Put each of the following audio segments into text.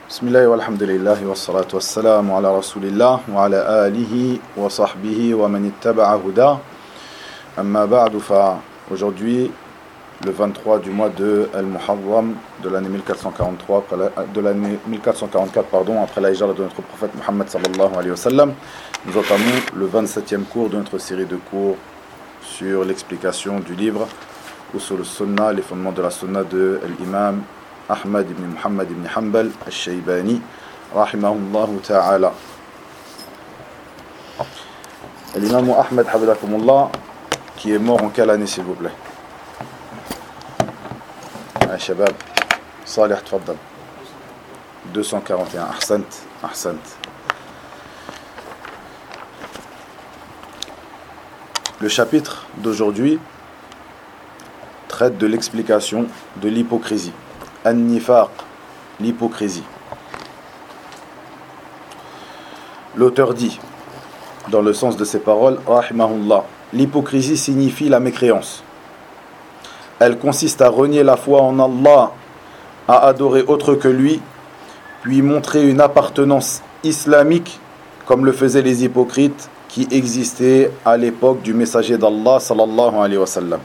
بسم الله والحمد لله والصلاة والسلام على رسول الله وعلى آله وصحبه ومن اتبع هداه أما بعد aujourd'hui le 23 du mois de Al-Muharram de l'année 1443 de l'année 1444 après la hijra de notre prophète Muhammad sallallahu alayhi wa sallam, nous entamons le 27e cours de notre série de cours sur l'explication du livre Usul al-Sunnah, les fondements de la Sunna de l'imam Ahmad ibn Muhammad ibn Hanbal al-Shaybani rahimahullah ta'ala. L'imam Ahmad hafidakumullah, qui est mort en quelle année s'il vous plaît? Shabab, Salih, tfaddal. 241, ahsant. Le chapitre d'aujourd'hui traite de l'explication de l'hypocrisie. An-nifaq, l'hypocrisie. L'auteur dit, dans le sens de ses paroles, rahimahullah, l'hypocrisie signifie la mécréance. Elle consiste à renier la foi en Allah, à adorer autre que lui, puis montrer une appartenance islamique, comme le faisaient les hypocrites qui existaient à l'époque du messager d'Allah, sallallahu alayhi wa sallam.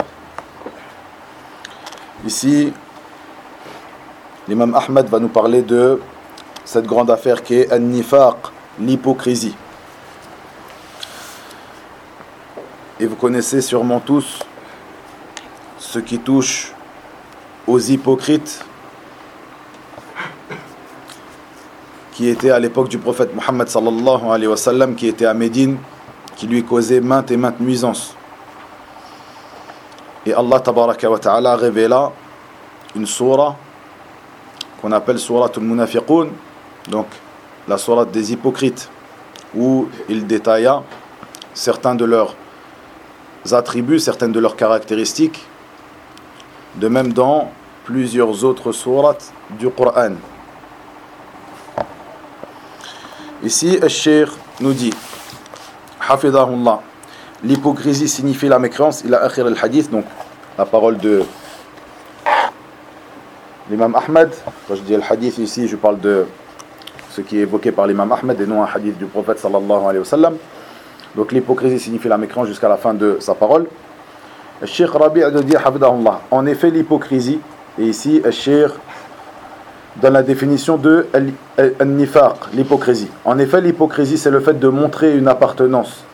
Ici, l'imam Ahmad va nous parler de cette grande affaire qui est an-nifaq, l'hypocrisie. Et vous connaissez sûrement tous ce qui touche aux hypocrites qui étaient à l'époque du prophète Muhammad sallallahu alayhi wa sallam, qui était à Médine, qui lui causait maintes et maintes nuisances. Et Allah tabaraka wa ta'ala révéla une sourate qu'on appelle sourate al-Munafiqun, donc la sourate des hypocrites, où il détailla certains de leurs attributs, certaines de leurs caractéristiques, de même dans plusieurs autres sourates du Coran. Ici, le Cheikh nous dit, hafidahullah, l'hypocrisie signifie la mécréance, il a akhir al-hadith, donc la parole de l'imam Ahmad. Quand je dis le hadith ici, je parle de ce qui est évoqué par l'imam Ahmad et non un hadith du prophète sallallahu alayhi wa sallam. Donc l'hypocrisie signifie la mécréance jusqu'à la fin de sa parole. Le Cheikh Rabi' de dire hafidahullah, en effet l'hypocrisie, et ici le Cheikh donne la définition de al-nifaq, l'hypocrisie. En effet l'hypocrisie, c'est le fait de montrer une apparence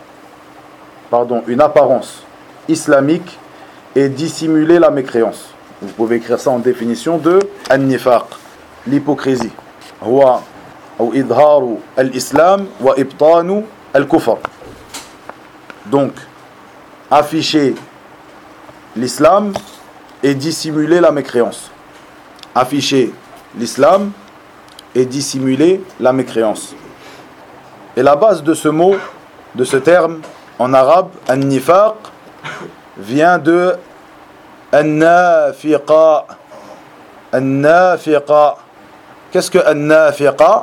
islamique et dissimuler la mécréance. Vous pouvez écrire ça en définition de an-nifaq, l'hypocrisie. Huwa ou idharu al-islam wa ibtanu al-kufr. Donc, afficher l'islam et dissimuler la mécréance. Afficher l'islam et dissimuler la mécréance. Et la base de ce mot, de ce terme en arabe, an-nifaq, vient de an-nafiqa. An-nafiqa. Qu'est-ce que an-nafiqa?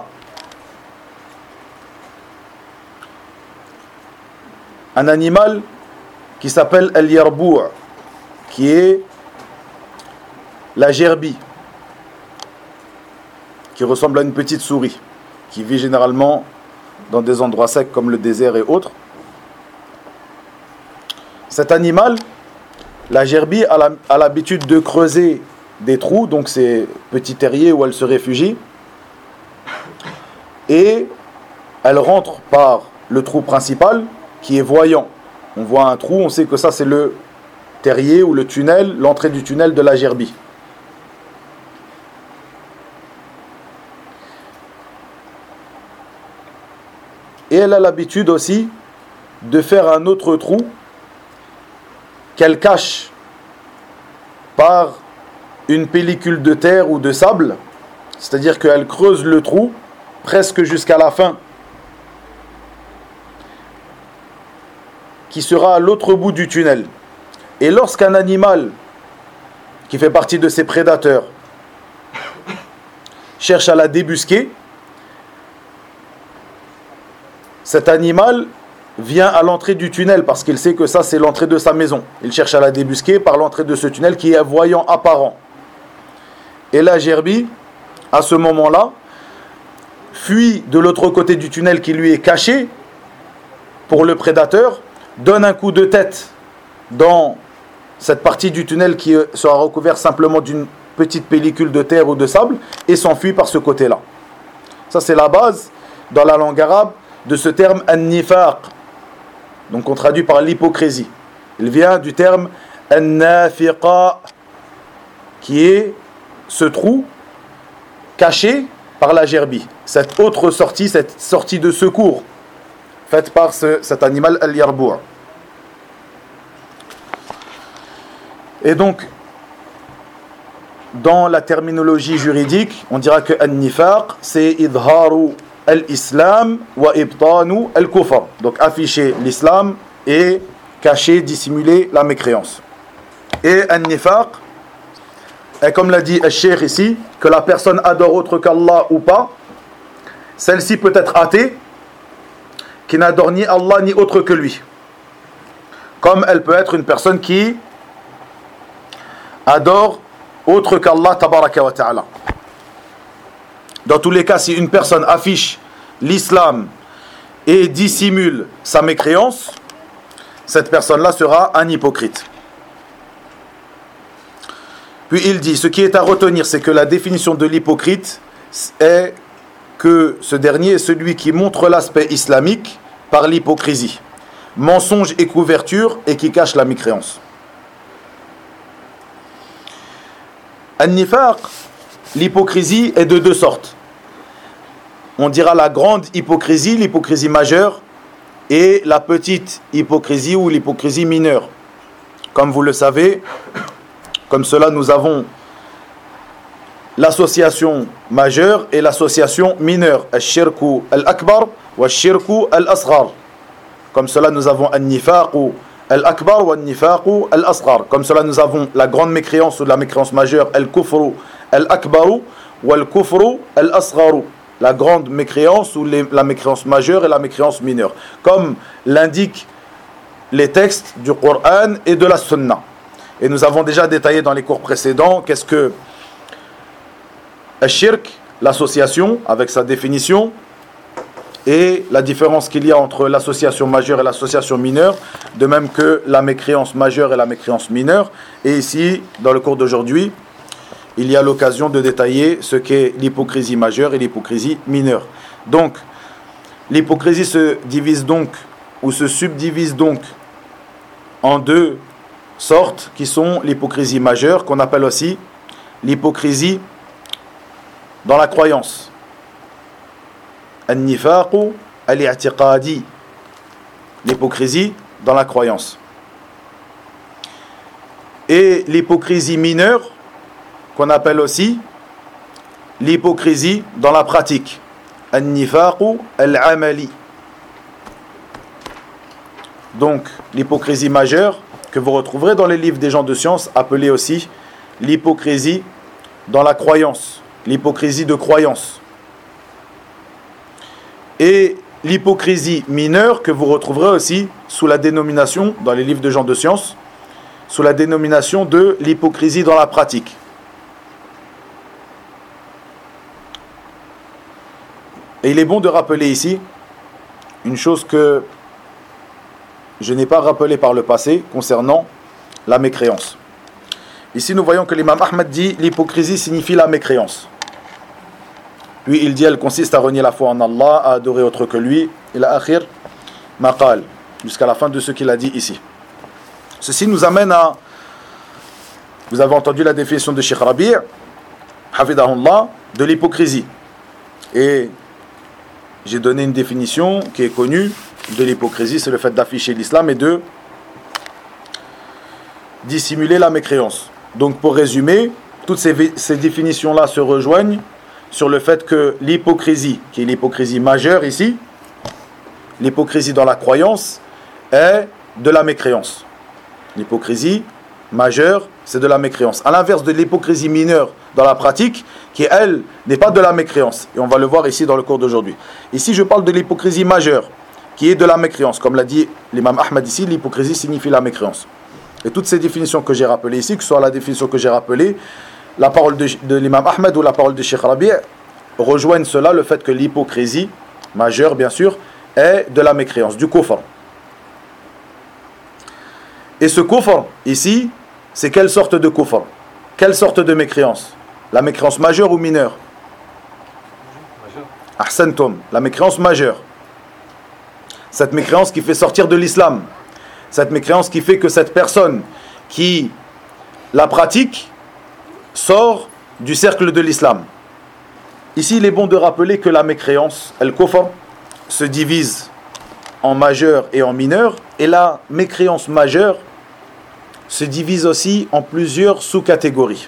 Un animal qui s'appelle al-yarbu', qui est la gerbille, qui ressemble à une petite souris, qui vit généralement dans des endroits secs comme le désert et autres. Cet animal, la gerbille, a l'habitude de creuser des trous, donc ces petits terriers où elle se réfugie, et elle rentre par le trou principal qui est voyant. On voit un trou, on sait que ça c'est le terrier ou le tunnel, l'entrée du tunnel de la gerbille. Et elle a l'habitude aussi de faire un autre trou qu'elle cache par une pellicule de terre ou de sable, c'est-à-dire qu'elle creuse le trou presque jusqu'à la fin, qui sera à l'autre bout du tunnel. Et lorsqu'un animal qui fait partie de ses prédateurs cherche à la débusquer, cet animal vient à l'entrée du tunnel parce qu'il sait que ça c'est l'entrée de sa maison. Il cherche à la débusquer par l'entrée de ce tunnel qui est voyant apparent. Et la gerbille, à ce moment-là, fuit de l'autre côté du tunnel qui lui est caché pour le prédateur, donne un coup de tête dans cette partie du tunnel qui sera recouverte simplement d'une petite pellicule de terre ou de sable et s'enfuit par ce côté-là. Ça, c'est la base dans la langue arabe de ce terme an-nifaq. Donc on traduit par l'hypocrisie. Il vient du terme an-nafiqa, qui est ce trou caché par la gerbille. Cette autre sortie, cette sortie de secours faite par cet animal al-yarbu'. Et donc, dans la terminologie juridique, on dira que an-nifaq, c'est idharu al-islam wa ibtanu al-kufr. Donc afficher l'islam et cacher, dissimuler la mécréance. Et an-nifaq, et comme l'a dit al-Cheikh ici, que la personne adore autre qu'Allah ou pas, celle-ci peut être athée, qui n'adore ni Allah ni autre que lui. Comme elle peut être une personne qui adore autre qu'Allah tabaraka wa ta'ala. Dans tous les cas, si une personne affiche l'islam et dissimule sa mécréance, cette personne-là sera un hypocrite. Puis il dit, ce qui est à retenir, c'est que la définition de l'hypocrite est que ce dernier est celui qui montre l'aspect islamique par l'hypocrisie, mensonge et couverture, et qui cache la mécréance. An-nifaq, l'hypocrisie est de deux sortes. On dira la grande hypocrisie, l'hypocrisie majeure, et la petite hypocrisie ou l'hypocrisie mineure. Comme vous le savez, comme cela nous avons l'association majeure et l'association mineure, al-shirku al-akbar wa al-shirku al-asghar. Comme cela nous avons an-nifaqu al-akbar wa al-nifaqu al-asghar. Comme cela nous avons la grande mécréance ou la mécréance majeure, al-kufru al-akbaru wa al-kufru al-asgharu. La grande mécréance ou la mécréance majeure et la mécréance mineure. Comme l'indiquent les textes du Coran et de la Sunna. Et nous avons déjà détaillé dans les cours précédents qu'est-ce que al-shirk, l'association, avec sa définition, et la différence qu'il y a entre l'association majeure et l'association mineure, de même que la mécréance majeure et la mécréance mineure. Et ici, dans le cours d'aujourd'hui, il y a l'occasion de détailler ce qu'est l'hypocrisie majeure et l'hypocrisie mineure. Donc, l'hypocrisie se divise donc, ou se subdivise donc, en deux sortes, qui sont l'hypocrisie majeure, qu'on appelle aussi l'hypocrisie dans la croyance. An-nifaqu al-i'tiqadi, l'hypocrisie dans la croyance. Et l'hypocrisie mineure, qu'on appelle aussi l'hypocrisie dans la pratique. An-nifaqu al-amali. Donc, l'hypocrisie majeure, que vous retrouverez dans les livres des gens de science, appelée aussi l'hypocrisie dans la croyance, l'hypocrisie de croyance. Et l'hypocrisie mineure, que vous retrouverez aussi sous la dénomination, dans les livres de gens de science, sous la dénomination de l'hypocrisie dans la pratique. Et il est bon de rappeler ici une chose que je n'ai pas rappelée par le passé concernant la mécréance. Ici, nous voyons que l'imam Ahmed dit l'hypocrisie signifie la mécréance. Puis il dit elle consiste à renier la foi en Allah, à adorer autre que lui, ila akhir maqal, jusqu'à la fin de ce qu'il a dit ici. Ceci nous amène à, vous avez entendu la définition de Cheikh Rabi', hafidahullah, de l'hypocrisie. Et j'ai donné une définition qui est connue de l'hypocrisie, c'est le fait d'afficher l'islam et de dissimuler la mécréance. Donc pour résumer, toutes ces définitions-là se rejoignent sur le fait que l'hypocrisie, qui est l'hypocrisie majeure ici, l'hypocrisie dans la croyance, est de la mécréance. L'hypocrisie majeure, c'est de la mécréance. À l'inverse de l'hypocrisie mineure dans la pratique, qui elle, n'est pas de la mécréance. Et on va le voir ici dans le cours d'aujourd'hui. Ici, je parle de l'hypocrisie majeure, qui est de la mécréance. Comme l'a dit l'imam Ahmed ici, l'hypocrisie signifie la mécréance. Et toutes ces définitions que j'ai rappelées ici, que ce soit la définition que j'ai rappelée, la parole de l'imam Ahmed ou la parole de Cheikh Rabi', rejoignent cela, le fait que l'hypocrisie majeure, bien sûr, est de la mécréance, du kufr. Et ce kufr, ici, c'est quelle sorte de kufr? Quelle sorte de mécréance? La mécréance majeure ou mineure? Ahsantum, la mécréance majeure. Cette mécréance qui fait sortir de l'islam. Cette mécréance qui fait que cette personne qui la pratique sort du cercle de l'islam. Ici, il est bon de rappeler que la mécréance, al-kufr, se divise en majeur et en mineur. Et la mécréance majeure se divise aussi en plusieurs sous-catégories.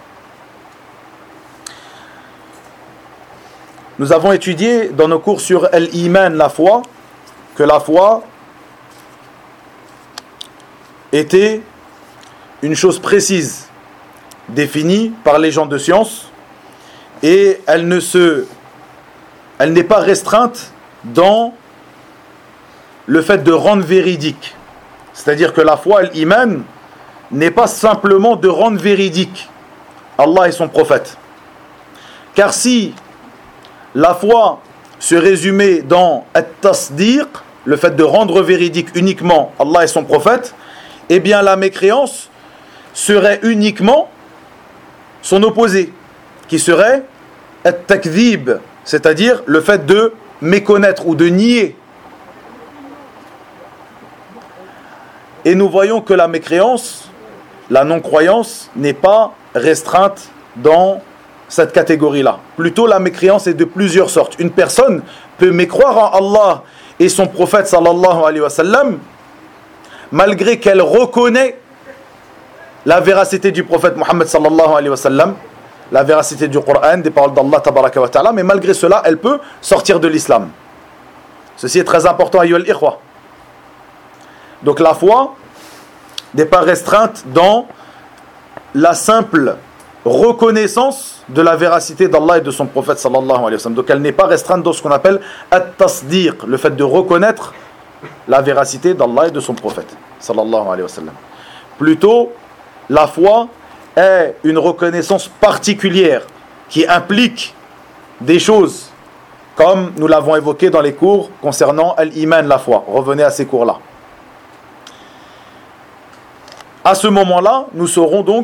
Nous avons étudié dans nos cours sur Al-Iman, la foi, que la foi était une chose précise, définie par les gens de science, et elle n'est pas restreinte dans le fait de rendre véridique. C'est-à-dire que la foi, Al-Iman, n'est pas simplement de rendre véridique Allah et son prophète. Car si la foi se résumait dans at-tasdiq, le fait de rendre véridique uniquement Allah et son prophète, eh bien la mécréance serait uniquement son opposé, qui serait at-takdhib, c'est-à-dire le fait de méconnaître ou de nier. Et nous voyons que la mécréance, la non-croyance, n'est pas restreinte dans cette catégorie-là. Plutôt, la mécréance est de plusieurs sortes. Une personne peut mécroire en Allah et son prophète sallallahu alayhi wa sallam, malgré qu'elle reconnaît la véracité du prophète Muhammad sallallahu alayhi wa sallam, la véracité du Coran, des paroles d'Allah tabaraka wa ta'ala, mais malgré cela, elle peut sortir de l'islam. Ceci est très important, ayyuhal ikhwa. Donc la foi n'est pas restreinte dans la simple reconnaissance de la véracité d'Allah et de son prophète sallallahu alayhi wa sallam. Donc elle n'est pas restreinte dans ce qu'on appelle at-tasdiq, le fait de reconnaître la véracité d'Allah et de son prophète sallallahu alayhi wa sallam. Plutôt, la foi est une reconnaissance particulière qui implique des choses comme nous l'avons évoqué dans les cours concernant Al-Iman, la foi. Revenez à ces cours-là. À ce moment-là, nous saurons donc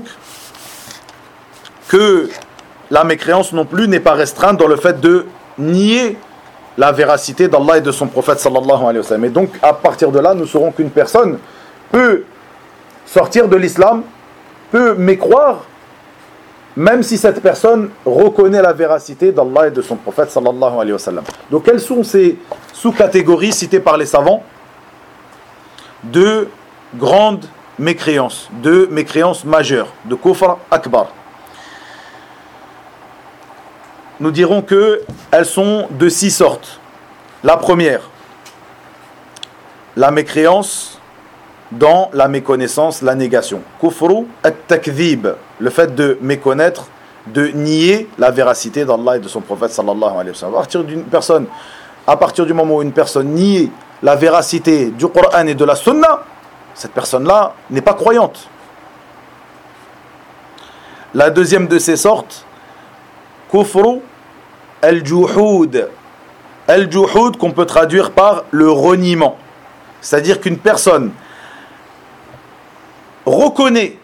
que la mécréance non plus n'est pas restreinte dans le fait de nier la véracité d'Allah et de son prophète sallallahu alayhi wa sallam. Et donc, à partir de là, nous saurons qu'une personne peut sortir de l'islam, peut mécroire, même si cette personne reconnaît la véracité d'Allah et de son prophète sallallahu alayhi wa sallam. Donc, quelles sont ces sous-catégories citées par les savants de grandes mécréances, de mécréances majeures, de kufr akbar? Nous dirons qu'elles sont de 6 sortes. La première, la mécréance dans la méconnaissance, la négation. Kufru at-takdhib, le fait de méconnaître, de nier la véracité d'Allah et de son prophète sallallahu alayhi wa sallam. À partir du moment où une personne nie la véracité du Coran et de la Sunna, cette personne-là n'est pas croyante. La deuxième de ces sortes, kufru al-juhud. Al-juhud qu'on peut traduire par le reniement. C'est-à-dire qu'une personne reconnaît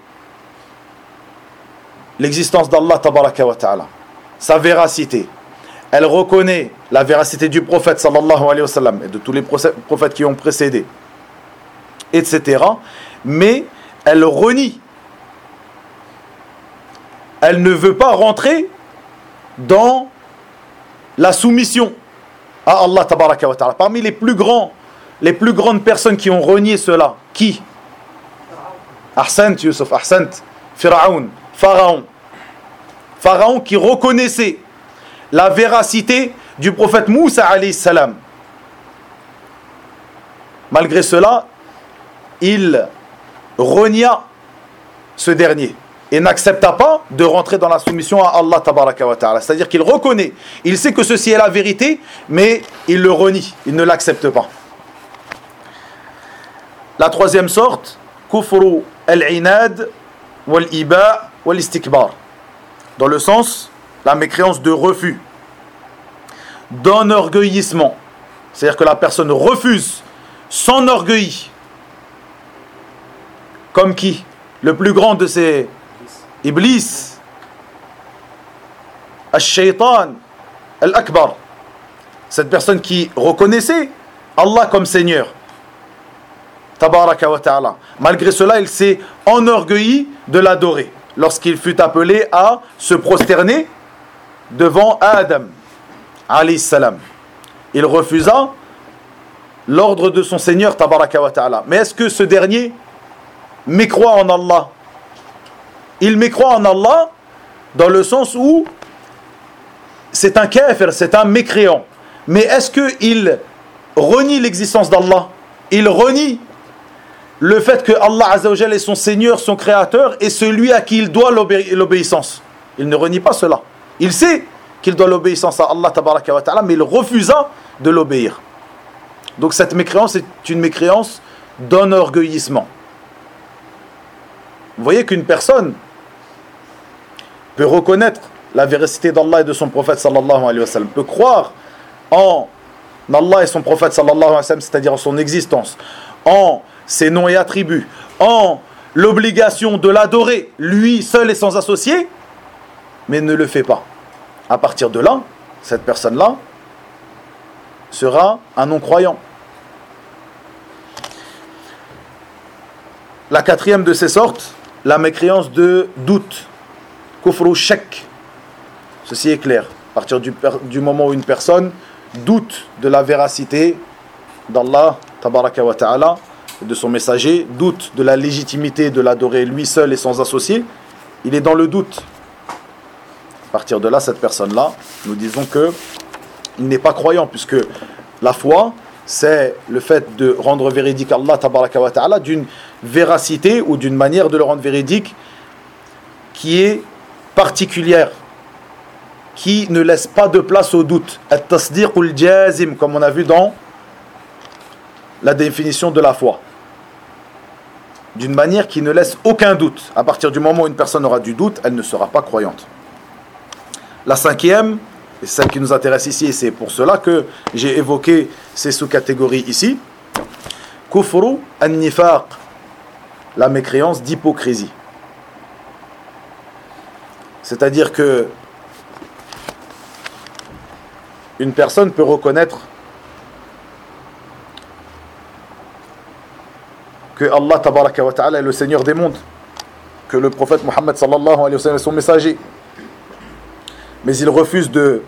l'existence d'Allah tabaraka wa ta'ala, sa véracité. Elle reconnaît la véracité du prophète sallallahu alayhi wa sallam et de tous les prophètes qui ont précédé, etc. Mais elle renie. Elle ne veut pas rentrer dans la soumission à Allah tabaraka wa ta'ala. Parmi les plus grandes personnes qui ont renié cela, qui? Ahsant Yusuf, Ahsant, Pharaon. Pharaon qui reconnaissait la véracité du prophète Moussa alayhi salam. Malgré cela, il renia ce dernier et n'accepta pas de rentrer dans la soumission à Allah tabaraka wa ta'ala. C'est-à-dire qu'il reconnaît, il sait que ceci est la vérité, mais il le renie, il ne l'accepte pas. La troisième sorte, kufru al-inad wal-iba wal-istikbar. Dans le sens, la mécréance de refus, d'enorgueillissement. C'est-à-dire que la personne refuse, s'enorgueillit. Comme qui? Le plus grand de ces Iblis, Al-Shaytan, Al-Akbar. Cette personne qui reconnaissait Allah comme Seigneur. Tabaraka wa ta'ala. Malgré cela, il s'est enorgueilli de l'adorer. Lorsqu'il fut appelé à se prosterner devant Adam, alayhi salam. Il refusa l'ordre de son Seigneur, Tabaraka wa ta'ala. Mais est-ce que ce dernier mécroit en Allah? Il mécroit en Allah dans le sens où c'est un kafir, c'est un mécréant. Mais est-ce qu'il renie l'existence d'Allah? Il renie le fait que Allah Azza wa Jalla est son Seigneur, son Créateur, et celui à qui il doit l'obéissance. Il ne renie pas cela. Il sait qu'il doit l'obéissance à Allah Tabaraka wa Ta'ala, mais il refusa de l'obéir. Donc cette mécréance est une mécréance d'enorgueillissement. Vous voyez qu'une personne peut reconnaître la véracité d'Allah et de son prophète sallallahu alayhi wa sallam, peut croire en Allah et son prophète sallallahu alayhi wa sallam, c'est-à-dire en son existence, en ses noms et attributs, en l'obligation de l'adorer, lui seul et sans associé, mais ne le fait pas. À partir de là, cette personne-là sera un non-croyant. La quatrième de ces sortes, la mécréance de doute, kufru shak. Ceci est clair. À partir du moment où une personne doute de la véracité d'Allah, tabaraka wa ta'ala, de son messager, doute de la légitimité de l'adorer lui seul et sans associé, il est dans le doute. À partir de là, cette personne-là, nous disons que il n'est pas croyant, puisque la foi, c'est le fait de rendre véridique Allah tabaraka wa ta'ala d'une véracité ou d'une manière de le rendre véridique qui est particulière, qui ne laisse pas de place au doute. At-tasdiq al-jazim, comme on a vu dans la définition de la foi. D'une manière qui ne laisse aucun doute. À partir du moment où une personne aura du doute, elle ne sera pas croyante. La cinquième, et celle qui nous intéresse ici, et c'est pour cela que j'ai évoqué ces sous-catégories ici, kufru an-nifaq, la mécréance d'hypocrisie. C'est-à-dire que une personne peut reconnaître que Allah tabaraka wa ta'ala est le Seigneur des mondes, que le prophète Mohammed sallallahu alayhi wa sallam est son messager, mais il refuse de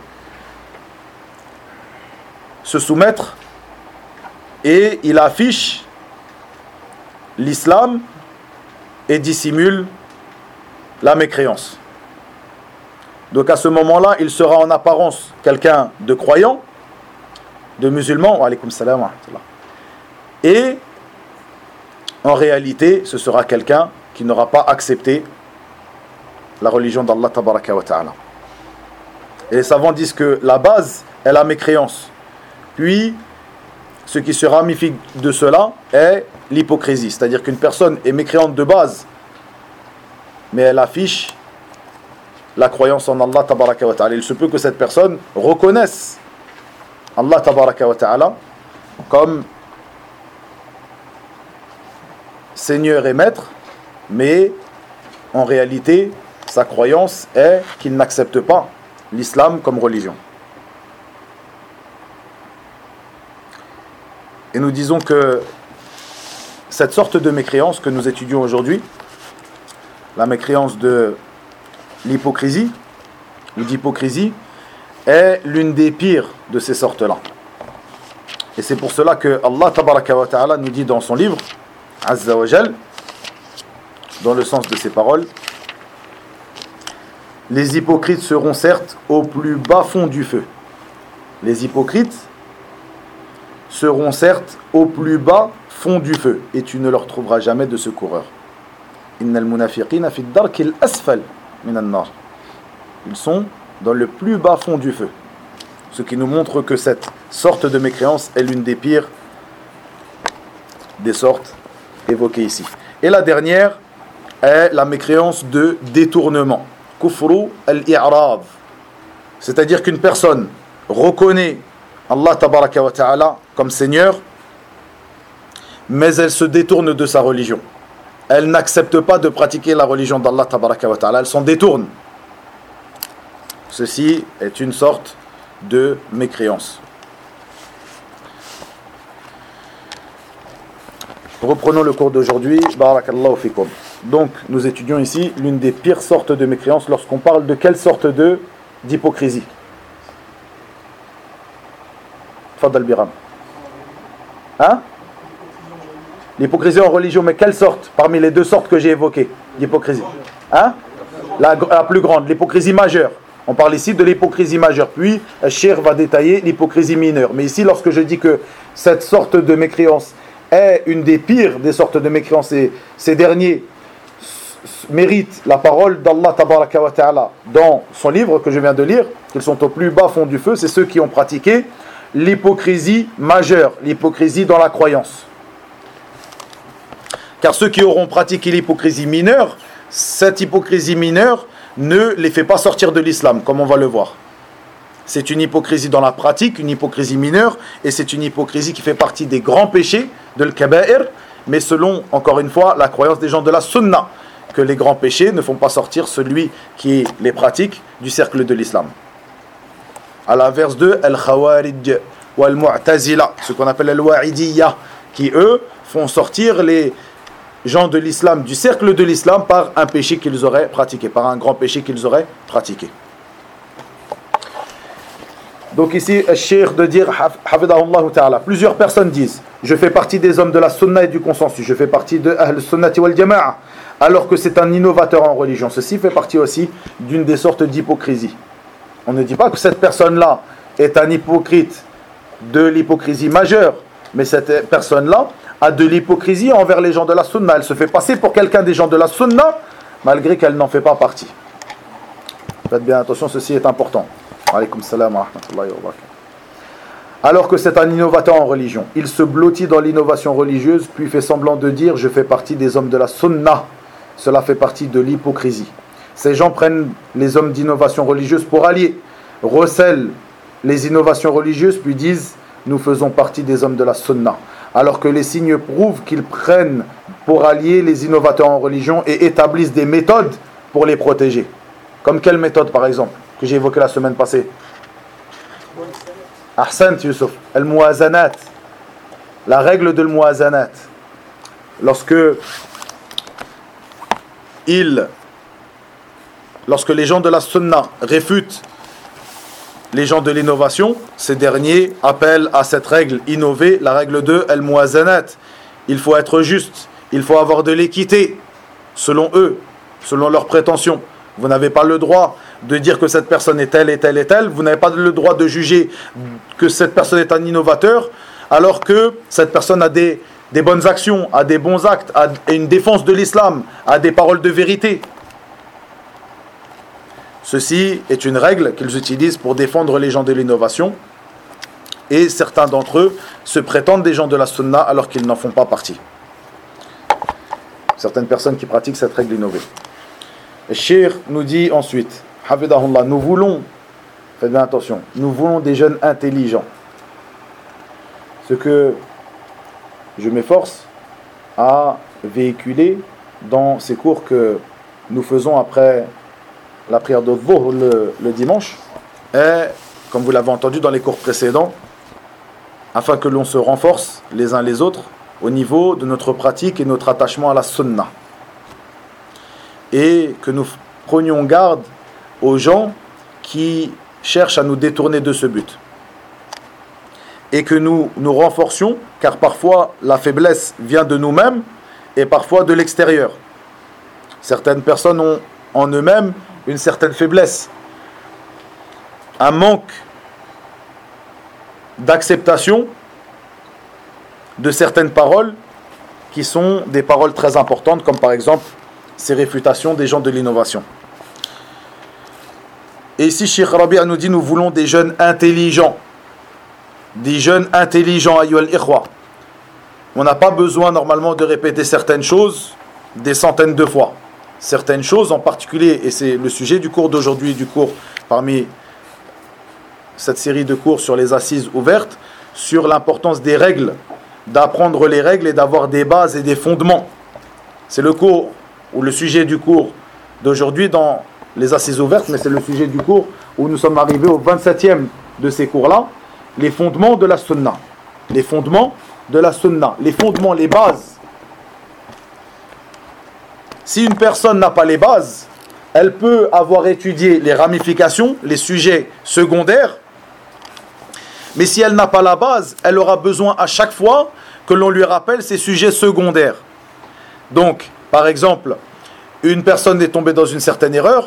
se soumettre et il affiche l'islam et dissimule la mécréance. Donc à ce moment-là, il sera en apparence quelqu'un de croyant, de musulman, wa alaykum salam wa rahmatullah. Et en réalité, ce sera quelqu'un qui n'aura pas accepté la religion d'Allah tabaraka wa ta'ala. Et les savants disent que la base est la mécréance. Puis, ce qui se ramifie de cela est l'hypocrisie. C'est-à-dire qu'une personne est mécréante de base, mais elle affiche la croyance en Allah tabaraka wa ta'ala. Il se peut que cette personne reconnaisse Allah tabaraka wa ta'ala comme Seigneur et Maître, mais en réalité, sa croyance est qu'il n'accepte pas l'islam comme religion. Et nous disons que cette sorte de mécréance que nous étudions aujourd'hui, la mécréance de l'hypocrisie ou d'hypocrisie, est l'une des pires de ces sortes-là. Et c'est pour cela que Allah tabaraka wa ta'ala nous dit dans son livre Azza wa Jal, dans le sens de ces paroles, les hypocrites seront certes au plus bas fond du feu. Les hypocrites seront certes au plus bas fond du feu, et tu ne leur trouveras jamais de secoureur. Innal munafiqina fi ad-darkil asfal min an-nar. Ils sont dans le plus bas fond du feu. Ce qui nous montre que cette sorte de mécréance est l'une des pires des sortes évoquées ici. Et la dernière est la mécréance de détournement. Kufru al-i'rad. C'est-à-dire qu'une personne reconnaît Allah tabaraka wa ta'ala comme Seigneur, mais elle se détourne de sa religion. Elle n'accepte pas de pratiquer la religion d'Allah tabaraka wa ta'ala, elle s'en détourne. Ceci est une sorte de mécréance. Reprenons le cours d'aujourd'hui. Barakallahu fikum. Donc, nous étudions ici l'une des pires sortes de mécréance lorsqu'on parle de quelle sorte d'hypocrisie. Fadal Biram. Hein? L'hypocrisie en religion, mais quelle sorte parmi les deux sortes que j'ai évoquées d'hypocrisie? Hein? La plus grande, l'hypocrisie majeure. On parle ici de l'hypocrisie majeure. Puis, Cheikh va détailler l'hypocrisie mineure. Mais ici, lorsque je dis que cette sorte de mécréance est une des pires des sortes de mécréance, et ces derniers méritent la parole d'Allah tabaraka wa ta'ala dans son livre que je viens de lire, qu'ils sont au plus bas fond du feu, c'est ceux qui ont pratiqué l'hypocrisie majeure, l'hypocrisie dans la croyance. Car ceux qui auront pratiqué l'hypocrisie mineure, cette hypocrisie mineure ne les fait pas sortir de l'islam, comme on va le voir. C'est une hypocrisie dans la pratique, une hypocrisie mineure, et c'est une hypocrisie qui fait partie des grands péchés de l'Kaba'ir, mais selon, encore une fois, la croyance des gens de la Sunna, que les grands péchés ne font pas sortir celui qui les pratique du cercle de l'islam. À l'inverse de Al-Khawarij ou Al-Mu'tazila, ce qu'on appelle Al-Wa'idiyya, qui eux font sortir les gens de l'islam du cercle de l'islam par un péché qu'ils auraient pratiqué, par un grand péché qu'ils auraient pratiqué. Donc ici, le cheikh de dire, hafidahullah ta'ala, plusieurs personnes disent, je fais partie des hommes de la sunna et du consensus, je fais partie de Ahl Sunnati wal Jama'a, alors que c'est un innovateur en religion. Ceci fait partie aussi d'une des sortes d'hypocrisie. On ne dit pas que cette personne-là est un hypocrite de l'hypocrisie majeure, mais cette personne-là a de l'hypocrisie envers les gens de la sunna. Elle se fait passer pour quelqu'un des gens de la sunna, malgré qu'elle n'en fait pas partie. Faites bien attention, ceci est important. Alaykoum salam wa rahmatullahi wa barakatuh. Alors que c'est un innovateur en religion, il se blottit dans l'innovation religieuse, puis fait semblant de dire « je fais partie des hommes de la sunna ». Cela fait partie de l'hypocrisie. Ces gens prennent les hommes d'innovation religieuse pour alliés, recèlent les innovations religieuses, puis disent « nous faisons partie des hommes de la sunna ». Alors que les signes prouvent qu'ils prennent pour alliés les innovateurs en religion et établissent des méthodes pour les protéger. Comme quelle méthode par exemple, que j'ai évoquée la semaine passée? Ahsant Youssouf, al-muwazanat, la règle de al-muwazanat. Lorsque les gens de la sunna réfutent les gens de l'innovation, ces derniers appellent à cette règle innovée, la règle de al-muwazanat. Il faut être juste, il faut avoir de l'équité, selon eux, selon leurs prétentions. Vous n'avez pas le droit de dire que cette personne est telle et telle et telle. Vous n'avez pas le droit de juger que cette personne est un innovateur, alors que cette personne a des bonnes actions, a des bons actes, a une défense de l'islam, a des paroles de vérité. Ceci est une règle qu'ils utilisent pour défendre les gens de l'innovation. Et certains d'entre eux se prétendent des gens de la sunna alors qu'ils n'en font pas partie. Certaines personnes qui pratiquent cette règle innovée. Le cheikh nous dit ensuite, hafidahullah, nous voulons, faites bien attention, nous voulons des jeunes intelligents. Ce que je m'efforce à véhiculer dans ces cours que nous faisons après la prière de Dhuhr le dimanche, est, comme vous l'avez entendu dans les cours précédents, afin que l'on se renforce les uns les autres au niveau de notre pratique et notre attachement à la sunna. Et que nous prenions garde aux gens qui cherchent à nous détourner de ce but. Et que nous nous renforcions, car parfois la faiblesse vient de nous-mêmes et parfois de l'extérieur. Certaines personnes ont en eux-mêmes une certaine faiblesse, un manque d'acceptation de certaines paroles qui sont des paroles très importantes, comme par exemple ces réfutations des gens de l'innovation. Et ici, Cheikh Rabi' nous dit, nous voulons des jeunes intelligents. Des jeunes intelligents, ayyuhal ikhwa. On n'a pas besoin normalement de répéter certaines choses des centaines de fois. Certaines choses en particulier, et c'est le sujet du cours d'aujourd'hui, du cours parmi cette série de cours sur les assises ouvertes, sur l'importance des règles, d'apprendre les règles et d'avoir des bases et des fondements. C'est le cours, ou le sujet du cours d'aujourd'hui dans les assises ouvertes, mais c'est le sujet du cours où nous sommes arrivés au 27e de ces cours-là, les fondements de la sunna. Les fondements de la sunna. Les fondements, les bases. Si une personne n'a pas les bases, elle peut avoir étudié les ramifications, les sujets secondaires, mais si elle n'a pas la base, elle aura besoin à chaque fois que l'on lui rappelle ces sujets secondaires. Donc, par exemple, une personne est tombée dans une certaine erreur,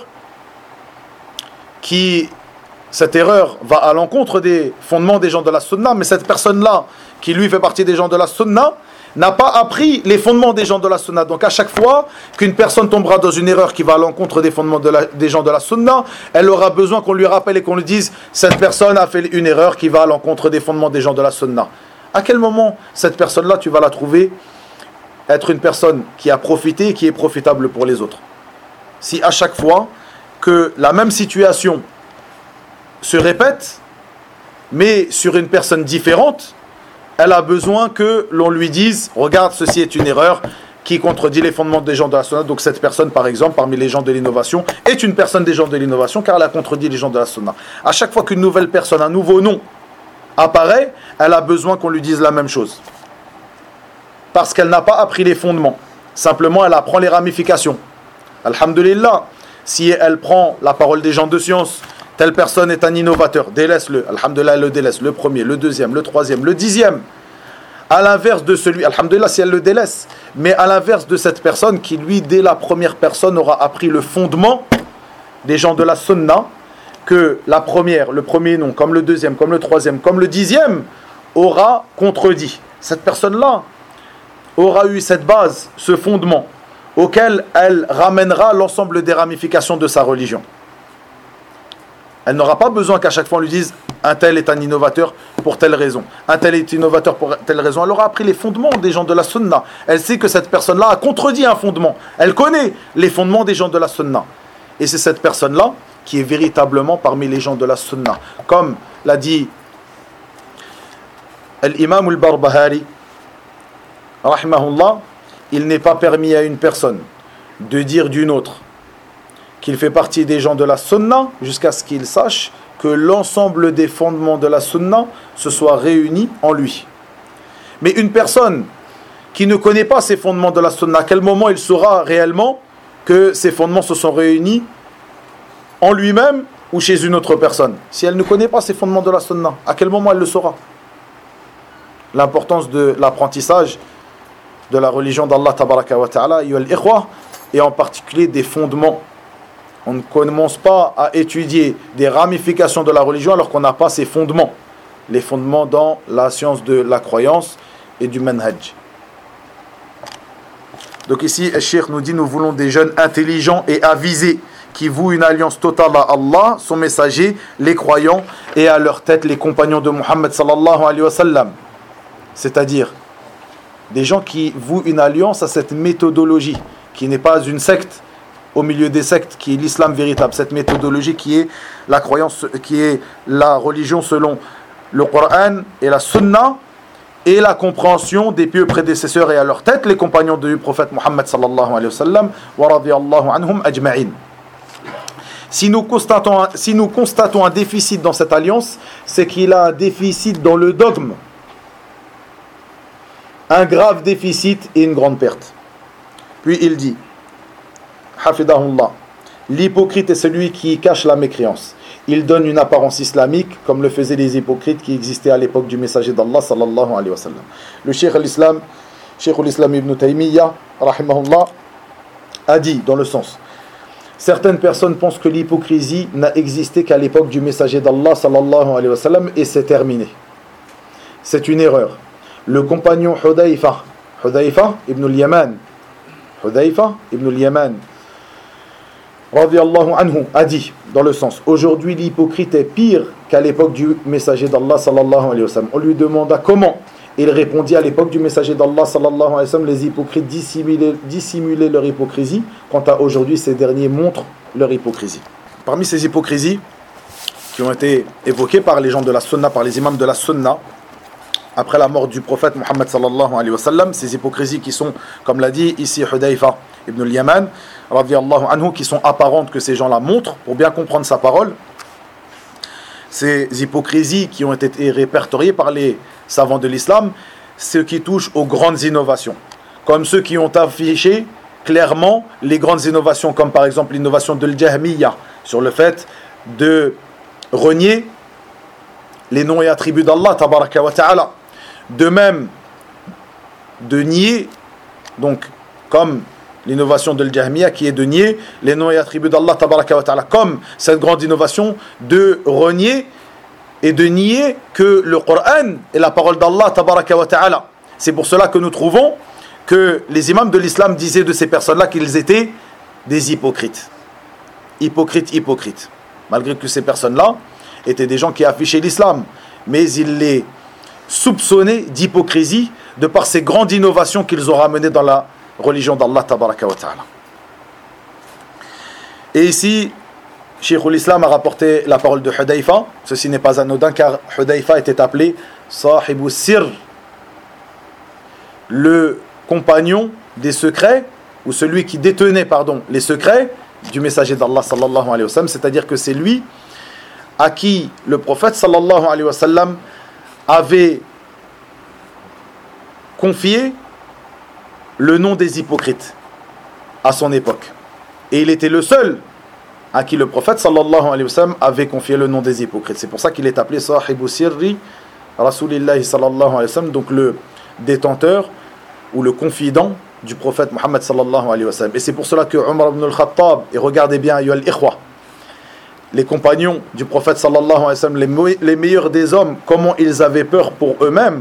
cette erreur va à l'encontre des fondements des gens de la sunna, mais cette personne-là, qui lui fait partie des gens de la sunna, n'a pas appris les fondements des gens de la sunna. Donc à chaque fois qu'une personne tombera dans une erreur qui va à l'encontre des fondements des gens de la sunna, elle aura besoin qu'on lui rappelle et qu'on lui dise « cette personne a fait une erreur qui va à l'encontre des fondements des gens de la sunna ». À quel moment cette personne-là, tu vas la trouver être une personne qui a profité et qui est profitable pour les autres? Si à chaque fois que la même situation se répète, mais sur une personne différente, elle a besoin que l'on lui dise « regarde, ceci est une erreur qui contredit les fondements des gens de la sunna ». Donc cette personne, par exemple, parmi les gens de l'innovation, est une personne des gens de l'innovation car elle a contredit les gens de la sunna. À chaque fois qu'une nouvelle personne, un nouveau nom apparaît, elle a besoin qu'on lui dise la même chose. Parce qu'elle n'a pas appris les fondements. Simplement, elle apprend les ramifications. Alhamdulillah, si elle prend la parole des gens de science, telle personne est un innovateur, délaisse-le. Alhamdulillah, elle le délaisse. Le premier, le deuxième, le troisième, le 10e. À l'inverse de celui, alhamdulillah, si elle le délaisse. Mais à l'inverse de cette personne qui, lui, dès la première personne, aura appris le fondement des gens de la sunna, que la première, le premier nom, comme le deuxième, comme le troisième, comme le 10e, aura contredit. Cette personne-là aura eu cette base, ce fondement, auquel elle ramènera l'ensemble des ramifications de sa religion. Elle n'aura pas besoin qu'à chaque fois on lui dise un tel est un innovateur pour telle raison, un tel est innovateur pour telle raison. Elle aura appris les fondements des gens de la sunna. Elle sait que cette personne-là a contredit un fondement. Elle connaît les fondements des gens de la sunna. Et c'est cette personne-là qui est véritablement parmi les gens de la sunna. Comme l'a dit l'imam al-Barbahari, rahimahullah, il n'est pas permis à une personne de dire d'une autre qu'il fait partie des gens de la sunna jusqu'à ce qu'il sache que l'ensemble des fondements de la sunna se soient réunis en lui. Mais une personne qui ne connaît pas ces fondements de la sunna, à quel moment il saura réellement que ces fondements se sont réunis en lui-même ou chez une autre personne? Si elle ne connaît pas ces fondements de la sunna, à quel moment elle le saura? L'importance de l'apprentissage de la religion d'Allah tabaraka wa ta'ala, et en particulier des fondements. On ne commence pas à étudier des ramifications de la religion alors qu'on n'a pas ces fondements. Les fondements dans la science de la croyance et du manhaj. Donc ici, le Cheikh nous dit, nous voulons des jeunes intelligents et avisés qui vouent une alliance totale à Allah, son messager, les croyants et à leur tête les compagnons de Muhammad sallallahu alayhi wa sallam. C'est-à-dire des gens qui vouent une alliance à cette méthodologie qui n'est pas une secte au milieu des sectes, qui est l'islam véritable, cette méthodologie qui est la croyance, qui est la religion selon le Coran et la Sunna, et la compréhension des pieux prédécesseurs et à leur tête les compagnons du prophète Muhammad sallallahu alayhi wa sallam wa radiyallahu anhum ajma'in. Si nous constatons un déficit dans cette alliance, c'est qu'il a un déficit dans le dogme, un grave déficit et une grande perte. Puis il dit, hafidahullah, l'hypocrite est celui qui cache la mécréance. Il donne une apparence islamique comme le faisaient les hypocrites qui existaient à l'époque du messager d'Allah sallallahu alayhi wa sallam. Le Cheikh al-Islam Ibn Taymiyyah rahimahullah a dit dans le sens, certaines personnes pensent que l'hypocrisie n'a existé qu'à l'époque du messager d'Allah sallallahu alayhi wa sallam et c'est terminé. C'est une erreur. Le compagnon Hudayfa ibn al-Yaman radiyallahu anhu a dit dans le sens, aujourd'hui l'hypocrite est pire qu'à l'époque du messager d'Allah sallallahu alayhi wa sallam. On lui demanda comment, il répondit, à l'époque du messager d'Allah sallallahu alayhi wa sallam, les hypocrites dissimulaient leur hypocrisie, quant à aujourd'hui ces derniers montrent leur hypocrisie. Parmi ces hypocrisies qui ont été évoquées par les gens de la Sunna, par les imams de la Sunna, après la mort du prophète Muhammad sallallahu alayhi wa sallam, ces hypocrisies qui sont, comme l'a dit ici Hudayfa ibn al-Yaman, radiyallahu anhu, qui sont apparentes que ces gens-là montrent, pour bien comprendre sa parole, ces hypocrisies qui ont été répertoriées par les savants de l'islam, ceux qui touchent aux grandes innovations, comme ceux qui ont affiché clairement les grandes innovations, comme par exemple l'innovation de l'Jahmiyya, sur le fait de renier les noms et attributs d'Allah tabaraka wa ta'ala. De même, de nier, donc comme l'innovation de l'Jahmiyya qui est de nier les noms et attributs d'Allah tabaraka wa ta'ala, comme cette grande innovation de renier et de nier que le Coran est la parole d'Allah tabaraka wa ta'ala. C'est pour cela que nous trouvons que les imams de l'islam disaient de ces personnes-là qu'ils étaient des hypocrites. Hypocrites. Malgré que ces personnes-là étaient des gens qui affichaient l'islam, mais ils les soupçonnaient d'hypocrisie de par ces grandes innovations qu'ils ont ramenées dans la religion d'Allah tabaraka wa ta'ala. Et ici, Cheikh l'Islam a rapporté la parole de Hudayfa. Ceci n'est pas anodin car Hudayfa était appelé Sahibu Sir, le compagnon des secrets, ou celui qui détenait, les secrets du messager d'Allah sallallahu alayhi wa sallam, c'est-à-dire que c'est lui à qui le prophète sallallahu alayhi wa sallam avait confié le nom des hypocrites à son époque. Et il était le seul à qui le prophète sallallahu alayhi wa sallam avait confié le nom des hypocrites. C'est pour ça qu'il est appelé Sahibu Sirri Rasulillahi sallallahu alayhi wa sallam, donc le détenteur ou le confident du prophète Muhammad sallallahu alayhi wa sallam. Et c'est pour cela que Umar ibn al-Khattab, et regardez bien, ayyuhal ikhwa, les compagnons du prophète sallallahu alayhi wa sallam, les meilleurs des hommes, comment ils avaient peur pour eux-mêmes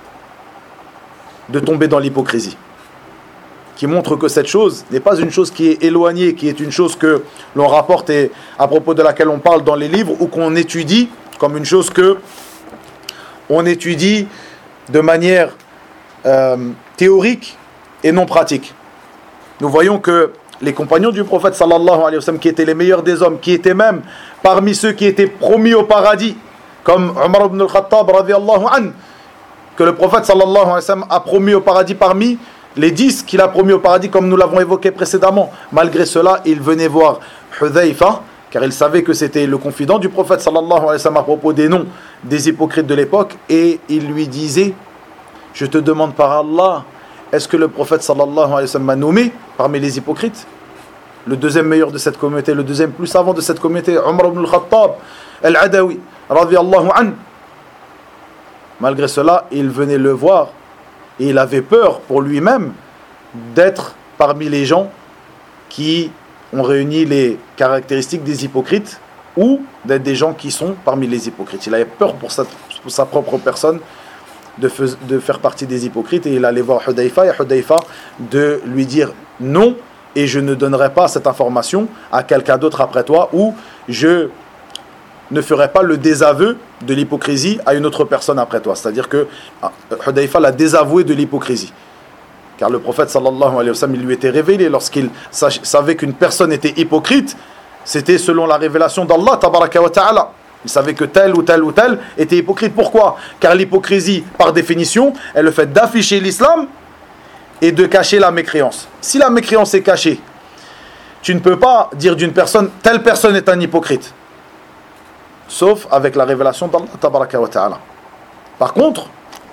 de tomber dans l'hypocrisie, qui montre que cette chose n'est pas une chose qui est éloignée, qui est une chose que l'on rapporte et à propos de laquelle on parle dans les livres, ou qu'on étudie comme une chose que on étudie de manière théorique et non pratique. Nous voyons que les compagnons du prophète sallallahu alayhi wa sallam, qui étaient les meilleurs des hommes, qui étaient même parmi ceux qui étaient promis au paradis, comme Umar ibn al-Khattab radiyallahu anhu, que le prophète sallallahu alayhi wa sallam a promis au paradis parmi les 10 qu'il a promis au paradis, comme nous l'avons évoqué précédemment. Malgré cela, il venait voir Hudayfa, car il savait que c'était le confident du prophète sallallahu alayhi wa sallam à propos des noms des hypocrites de l'époque, et il lui disait: je te demande par Allah, est-ce que le prophète sallallahu alayhi wa sallam m'a nommé parmi les hypocrites? Le deuxième meilleur de cette communauté, le deuxième plus savant de cette communauté, Umar ibn al-Khattab al-Adawi radiyallahu anhu. Malgré cela, il venait le voir et il avait peur pour lui-même d'être parmi les gens qui ont réuni les caractéristiques des hypocrites, ou d'être des gens qui sont parmi les hypocrites. Il avait peur pour sa propre personne de faire partie des hypocrites, et il allait voir Hudayfa, et Hudayfa de lui dire: non, et je ne donnerai pas cette information à quelqu'un d'autre après toi, ou je ne ferai pas le désaveu de l'hypocrisie à une autre personne après toi. C'est-à-dire que Hudayfa l'a désavoué de l'hypocrisie, car le prophète sallallahu alayhi wa sallam, il lui était révélé lorsqu'il savait qu'une personne était hypocrite, c'était selon la révélation d'Allah tabaraka wa ta'ala. Il savait que tel ou tel ou tel était hypocrite. Pourquoi? Car l'hypocrisie, par définition, est le fait d'afficher l'islam et de cacher la mécréance. Si la mécréance est cachée, tu ne peux pas dire d'une personne: telle personne est un hypocrite, sauf avec la révélation d'Allah tabaraka wa ta'ala. Par contre,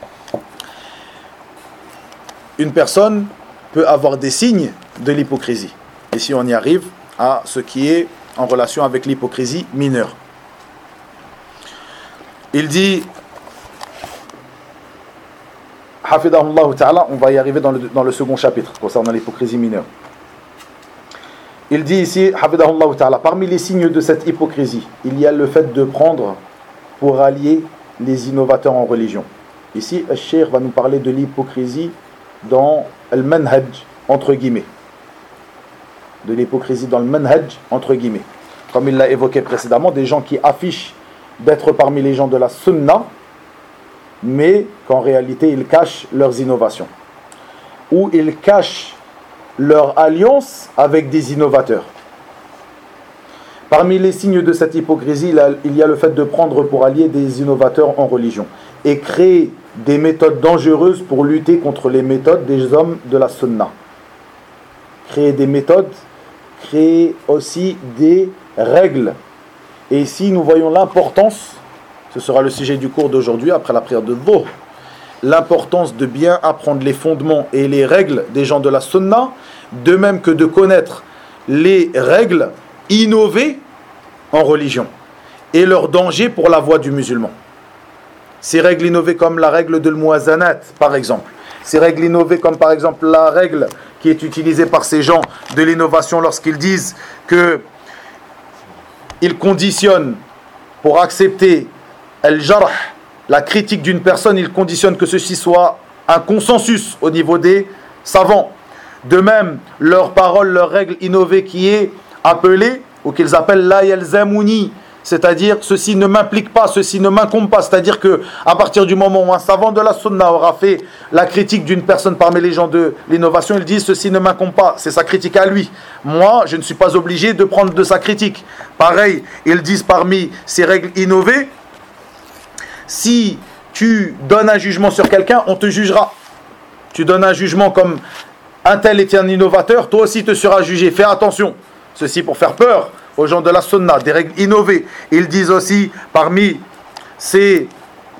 une personne peut avoir des signes de l'hypocrisie. Ici, on y arrive à ce qui est en relation avec l'hypocrisie mineure. Il dit, Hafidahullah ta'ala, on va y arriver dans le second chapitre concernant l'hypocrisie mineure. Il dit ici, Hafidahullah ta'ala, parmi les signes de cette hypocrisie, il y a le fait de prendre pour allier les innovateurs en religion. Ici, le cheikh va nous parler de l'hypocrisie dans le manhaj, entre guillemets. De l'hypocrisie dans le manhaj, entre guillemets. Comme il l'a évoqué précédemment, des gens qui affichent d'être parmi les gens de la sunna, mais qu'en réalité ils cachent leurs innovations, ou ils cachent leur alliance avec des innovateurs. Parmi les signes de cette hypocrisie, il y a le fait de prendre pour alliés des innovateurs en religion et créer des méthodes dangereuses pour lutter contre les méthodes des hommes de la sunna. Créer des méthodes, créer aussi des règles. Et ici, nous voyons l'importance, ce sera le sujet du cours d'aujourd'hui, après la prière de Dhuhr, l'importance de bien apprendre les fondements et les règles des gens de la sunna, de même que de connaître les règles innovées en religion et leur danger pour la voie du musulman. Ces règles innovées comme la règle de l'muazanat, par exemple. Ces règles innovées comme par exemple la règle qui est utilisée par ces gens de l'innovation lorsqu'ils disent que ils conditionnent pour accepter al-jarh, la critique d'une personne, ils conditionnent que ceci soit un consensus au niveau des savants. De même, leur parole, leur règle innovée qui est appelée, ou qu'ils appellent la yalzamouni, c'est-à-dire ceci ne m'implique pas, ceci ne m'incombe pas, c'est-à-dire que à partir du moment où un savant de la sunna aura fait la critique d'une personne parmi les gens de l'innovation, il dit ceci ne m'incombe pas, c'est sa critique à lui. Moi, je ne suis pas obligé de prendre de sa critique. Pareil, ils disent parmi ces règles innovées, si tu donnes un jugement sur quelqu'un, on te jugera. Tu donnes un jugement comme un tel est un innovateur, toi aussi te seras jugé. Fais attention. Ceci pour faire peur aux gens de la sunna, des règles innovées. Ils disent aussi, parmi ces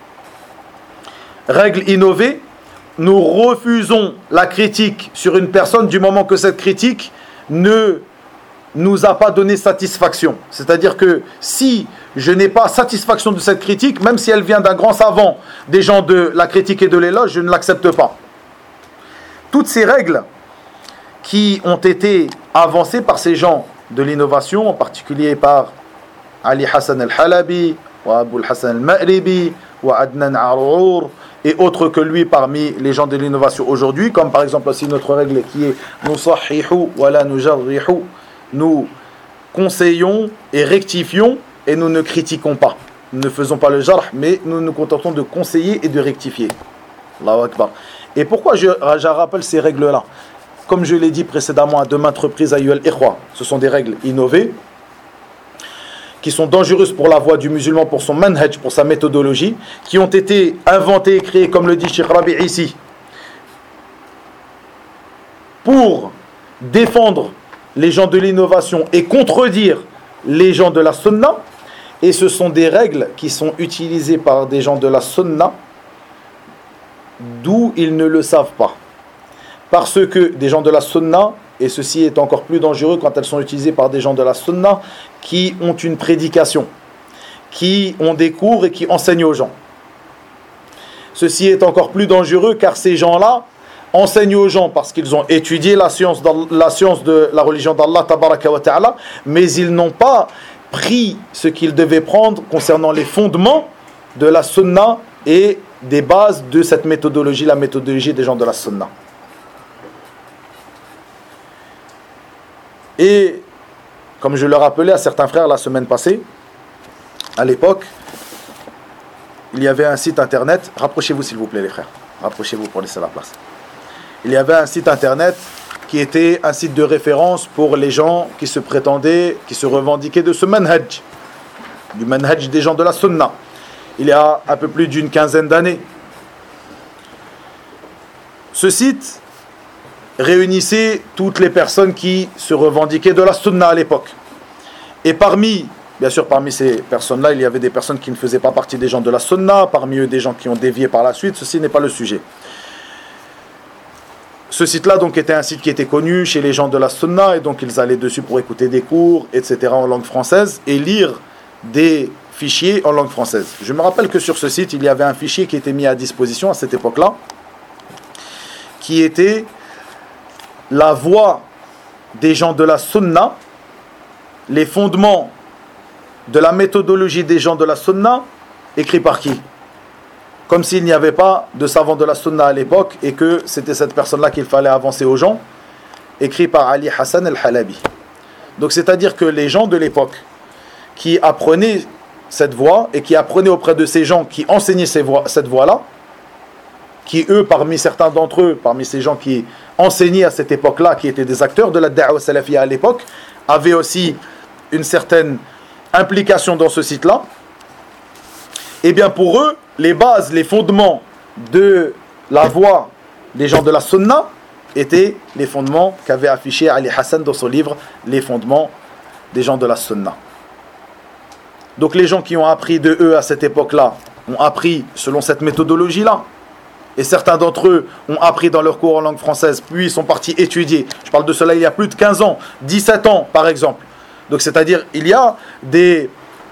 règles innovées, nous refusons la critique sur une personne du moment que cette critique ne nous a pas donné satisfaction. C'est-à-dire que si je n'ai pas satisfaction de cette critique, même si elle vient d'un grand savant, des gens de la critique et de l'éloge, je ne l'accepte pas. Toutes ces règles qui ont été avancées par ces gens de l'innovation, en particulier par Ali Hassan al-Halabi, ou Abu al-Hassan al-Ma'ribi, ou Adnan Arour, et autres que lui parmi les gens de l'innovation aujourd'hui, comme par exemple aussi notre règle qui est « Nusahihu wa la nujarrihu » nous conseillons et rectifions et nous ne critiquons pas. Nous ne faisons pas le jarh, mais nous nous contentons de conseiller et de rectifier. Allahu Akbar. Et pourquoi je rappelle ces règles-là ? Comme je l'ai dit précédemment à de maintes reprises, ayyuhal ikhwa, ce sont des règles innovées qui sont dangereuses pour la voie du musulman, pour son manhaj, pour sa méthodologie, qui ont été inventées et créées, comme le dit Cheikh Rabi ici, pour défendre les gens de l'innovation et contredire les gens de la sunna. Et ce sont des règles qui sont utilisées par des gens de la sunna d'où ils ne le savent pas. Parce que des gens de la sunna, et ceci est encore plus dangereux quand elles sont utilisées par des gens de la sunna qui ont une prédication, qui ont des cours et qui enseignent aux gens. Ceci est encore plus dangereux car ces gens-là enseignent aux gens parce qu'ils ont étudié la science de la religion d'Allah tabaraka wa ta'ala, mais ils n'ont pas pris ce qu'ils devaient prendre concernant les fondements de la sunna et des bases de cette méthodologie, la méthodologie des gens de la sunna. Et comme je le rappelais à certains frères la semaine passée, à l'époque, il y avait un site internet, rapprochez-vous s'il vous plaît les frères, rapprochez-vous pour laisser la place. Il y avait un site internet qui était un site de référence pour les gens qui se prétendaient, qui se revendiquaient de ce manhaj, du manhaj des gens de la sunna. Il y a un peu plus d'une quinzaine d'années. Ce site réunissait toutes les personnes qui se revendiquaient de la sunna à l'époque. Et bien sûr, parmi ces personnes-là, il y avait des personnes qui ne faisaient pas partie des gens de la sunna, parmi eux des gens qui ont dévié par la suite, ceci n'est pas le sujet. Ce site-là donc était un site qui était connu chez les gens de la sunna, et donc ils allaient dessus pour écouter des cours, etc. en langue française, et lire des fichiers en langue française. Je me rappelle que sur ce site, il y avait un fichier qui était mis à disposition à cette époque-là, qui était la voix des gens de la sunna, les fondements de la méthodologie des gens de la sunna, écrit par qui ? Comme s'il n'y avait pas de savant de la sunna à l'époque et que c'était cette personne-là qu'il fallait avancer aux gens, écrit par Ali Hassan al-Halabi. Donc c'est-à-dire que les gens de l'époque qui apprenaient cette voie et qui apprenaient auprès de ces gens qui enseignaient cette voie-là, qui eux, parmi certains d'entre eux, parmi ces gens qui enseignaient à cette époque-là, qui étaient des acteurs de la da'wa salafiyya à l'époque, avaient aussi une certaine implication dans ce site-là, eh bien pour eux, les bases, les fondements de la voie des gens de la Sunna étaient les fondements qu'avait affiché Ali Hassan dans son livre Les fondements des gens de la Sunna. Donc les gens qui ont appris de eux à cette époque-là ont appris selon cette méthodologie-là. Et certains d'entre eux ont appris dans leur cours en langue française, puis ils sont partis étudier. Je parle de cela il y a plus de 15 ans, 17 ans par exemple. Donc c'est-à-dire, il y a des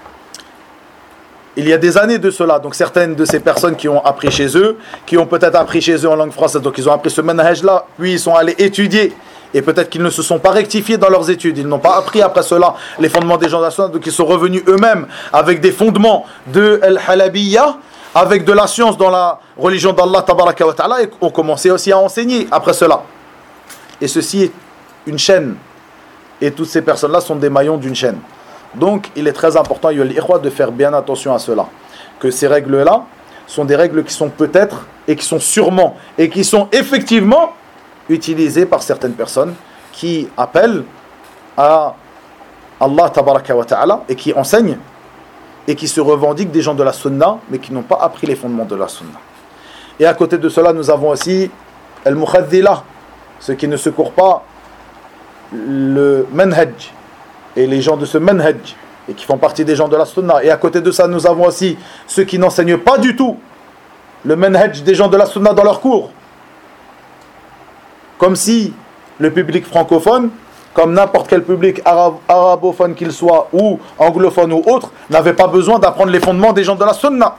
années de cela. Donc certaines de ces personnes qui ont appris chez eux, qui ont peut-être appris chez eux en langue française, donc ils ont appris ce manhaj-là, puis ils sont allés étudier. Et peut-être qu'ils ne se sont pas rectifiés dans leurs études. Ils n'ont pas appris après cela les fondements des gens de la Sunna. Donc ils sont revenus eux-mêmes avec des fondements de Al-Halabiyya, avec de la science dans la religion d'Allah tabaraka wa ta'ala, et ont commencé aussi à enseigner après cela. Et ceci est une chaîne. Et toutes ces personnes-là sont des maillons d'une chaîne. Donc il est très important, de faire bien attention à cela. Que ces règles-là sont des règles qui sont peut-être, et qui sont sûrement, et qui sont effectivement utilisées par certaines personnes qui appellent à Allah tabaraka wa ta'ala et qui enseignent et qui se revendiquent des gens de la Sunna, mais qui n'ont pas appris les fondements de la Sunna. Et à côté de cela, nous avons aussi Al-Mukhadhila, ceux qui ne secourent pas le manhaj, et les gens de ce manhaj, et qui font partie des gens de la Sunna. Et à côté de ça, nous avons aussi ceux qui n'enseignent pas du tout le manhaj des gens de la Sunna dans leurs cours. Comme si le public francophone, comme n'importe quel public arabophone qu'il soit, ou anglophone ou autre, n'avait pas besoin d'apprendre les fondements des gens de la Sunna.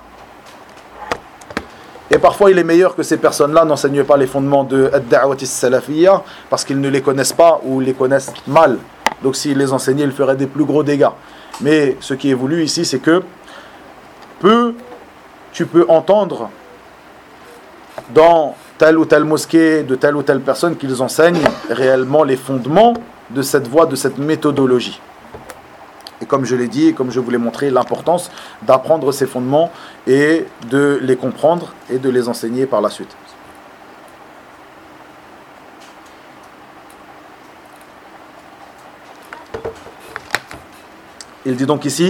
Et parfois il est meilleur que ces personnes-là n'enseignent pas les fondements de Ad-Da'wati Salafiyya, parce qu'ils ne les connaissent pas ou les connaissent mal. Donc s'ils les enseignaient, ils feraient des plus gros dégâts. Mais ce qui est voulu ici, c'est que tu peux entendre dans telle ou telle mosquée, de telle ou telle personne, qu'ils enseignent réellement les fondements de cette voie, de cette méthodologie. Et comme je l'ai dit, et comme je vous l'ai montré, l'importance d'apprendre ces fondements et de les comprendre et de les enseigner par la suite. Il dit donc ici,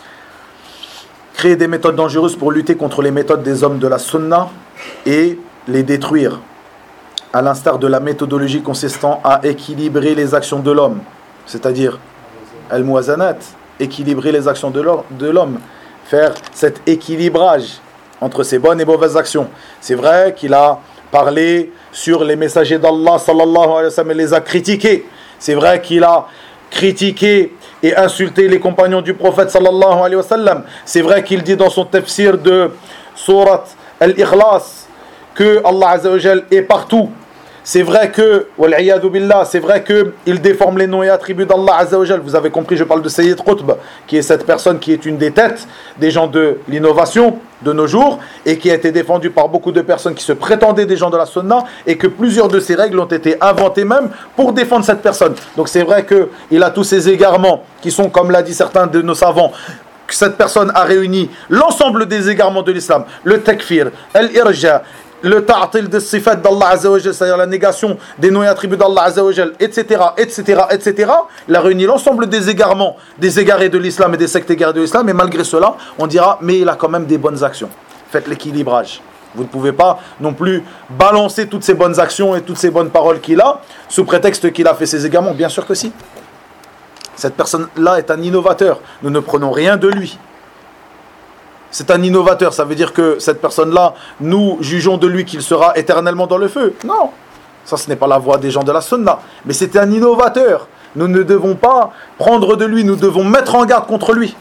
créer des méthodes dangereuses pour lutter contre les méthodes des hommes de la Sunna et les détruire, à l'instar de la méthodologie consistant à équilibrer les actions de l'homme, c'est-à-dire al-muwazanat, équilibrer les actions de l'homme, faire cet équilibrage entre ses bonnes et mauvaises actions. C'est vrai qu'il a parlé sur les messagers d'Allah sallallahu alayhi wa sallam et les a critiqués. C'est vrai qu'il a critiqué et insulté les compagnons du prophète sallallahu alayhi wa sallam. C'est vrai qu'il dit dans son tafsir de Surat Al-Ikhlas que Allah Azza wa Jal est partout. C'est vrai que, wal'iyadu billah, c'est vrai qu'il déforme les noms et attributs d'Allah Azza wa Jal. Vous avez compris, je parle de Sayyid Qutb, qui est cette personne qui est une des têtes des gens de l'innovation de nos jours, et qui a été défendue par beaucoup de personnes qui se prétendaient des gens de la Sunna, et que plusieurs de ces règles ont été inventées même pour défendre cette personne. Donc c'est vrai qu'il a tous ces égarements, qui sont, comme l'a dit certains de nos savants, que cette personne a réuni l'ensemble des égarements de l'islam, le takfir, al-irja, le ta'atil des sifat d'Allah Azza wa Jal, c'est-à-dire la négation des noms et attributs d'Allah Azza wa Jal, etc., etc., etc. Il a réuni l'ensemble des égarements, des égarés de l'islam et des sectes égarées de l'islam, et malgré cela, on dira, mais il a quand même des bonnes actions. Faites l'équilibrage. Vous ne pouvez pas non plus balancer toutes ces bonnes actions et toutes ces bonnes paroles qu'il a, sous prétexte qu'il a fait ses égarements. Bien sûr que si. Cette personne-là est un innovateur. Nous ne prenons rien de lui. C'est un innovateur, ça veut dire que cette personne-là, nous jugeons de lui qu'il sera éternellement dans le feu. Non, ça ce n'est pas la voie des gens de la Sunna. Mais c'est un innovateur. Nous ne devons pas prendre de lui, nous devons mettre en garde contre lui.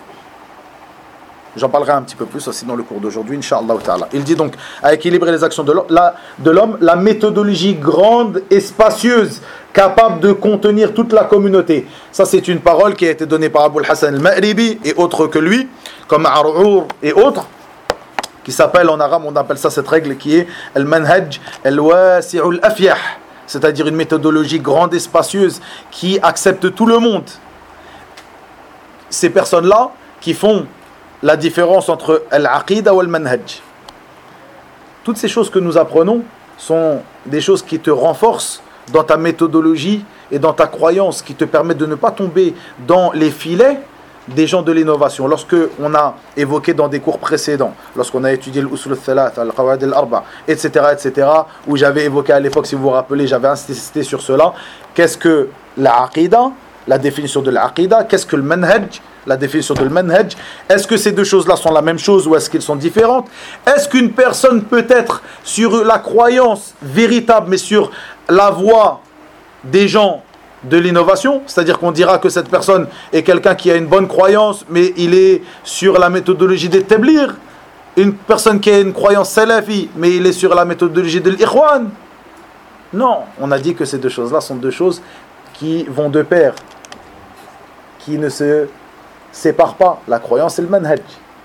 J'en parlerai un petit peu plus aussi dans le cours d'aujourd'hui, Inch'Allah ta'ala. Il dit donc, à équilibrer les actions de l'homme, la méthodologie grande et spacieuse, capable de contenir toute la communauté. Ça, c'est une parole qui a été donnée par Abu al-Hassan al-Ma'ribi et autres que lui, comme Ar'ur et autres, qui s'appelle en arabe, on appelle ça cette règle qui est al-manhaj al-wasi'u al-afyah, c'est-à-dire une méthodologie grande et spacieuse qui accepte tout le monde. Ces personnes-là qui font la différence entre al-aqida ou al-manhaj. Toutes ces choses que nous apprenons sont des choses qui te renforcent dans ta méthodologie et dans ta croyance qui te permettent de ne pas tomber dans les filets des gens de l'innovation. Lorsque on a évoqué dans des cours précédents, lorsqu'on a étudié l'usul al-thalath, al-qawaid al-arba, etc., où j'avais évoqué à l'époque, si vous vous rappelez, j'avais insisté sur cela, qu'est-ce que la aqida, la définition de l'aqida, qu'est-ce que le manhaj, la définition de le manhaj, est-ce que ces deux choses-là sont la même chose ou est-ce qu'elles sont différentes? Est-ce qu'une personne peut être sur la croyance véritable, mais sur la voie des gens de l'innovation, c'est-à-dire qu'on dira que cette personne est quelqu'un qui a une bonne croyance, mais il est sur la méthodologie des tablir, une personne qui a une croyance salafi, mais il est sur la méthodologie de l'ikhwan? Non, on a dit que ces deux choses-là sont deux choses qui vont de pair, qui ne se séparent pas, la croyance et le manhaj.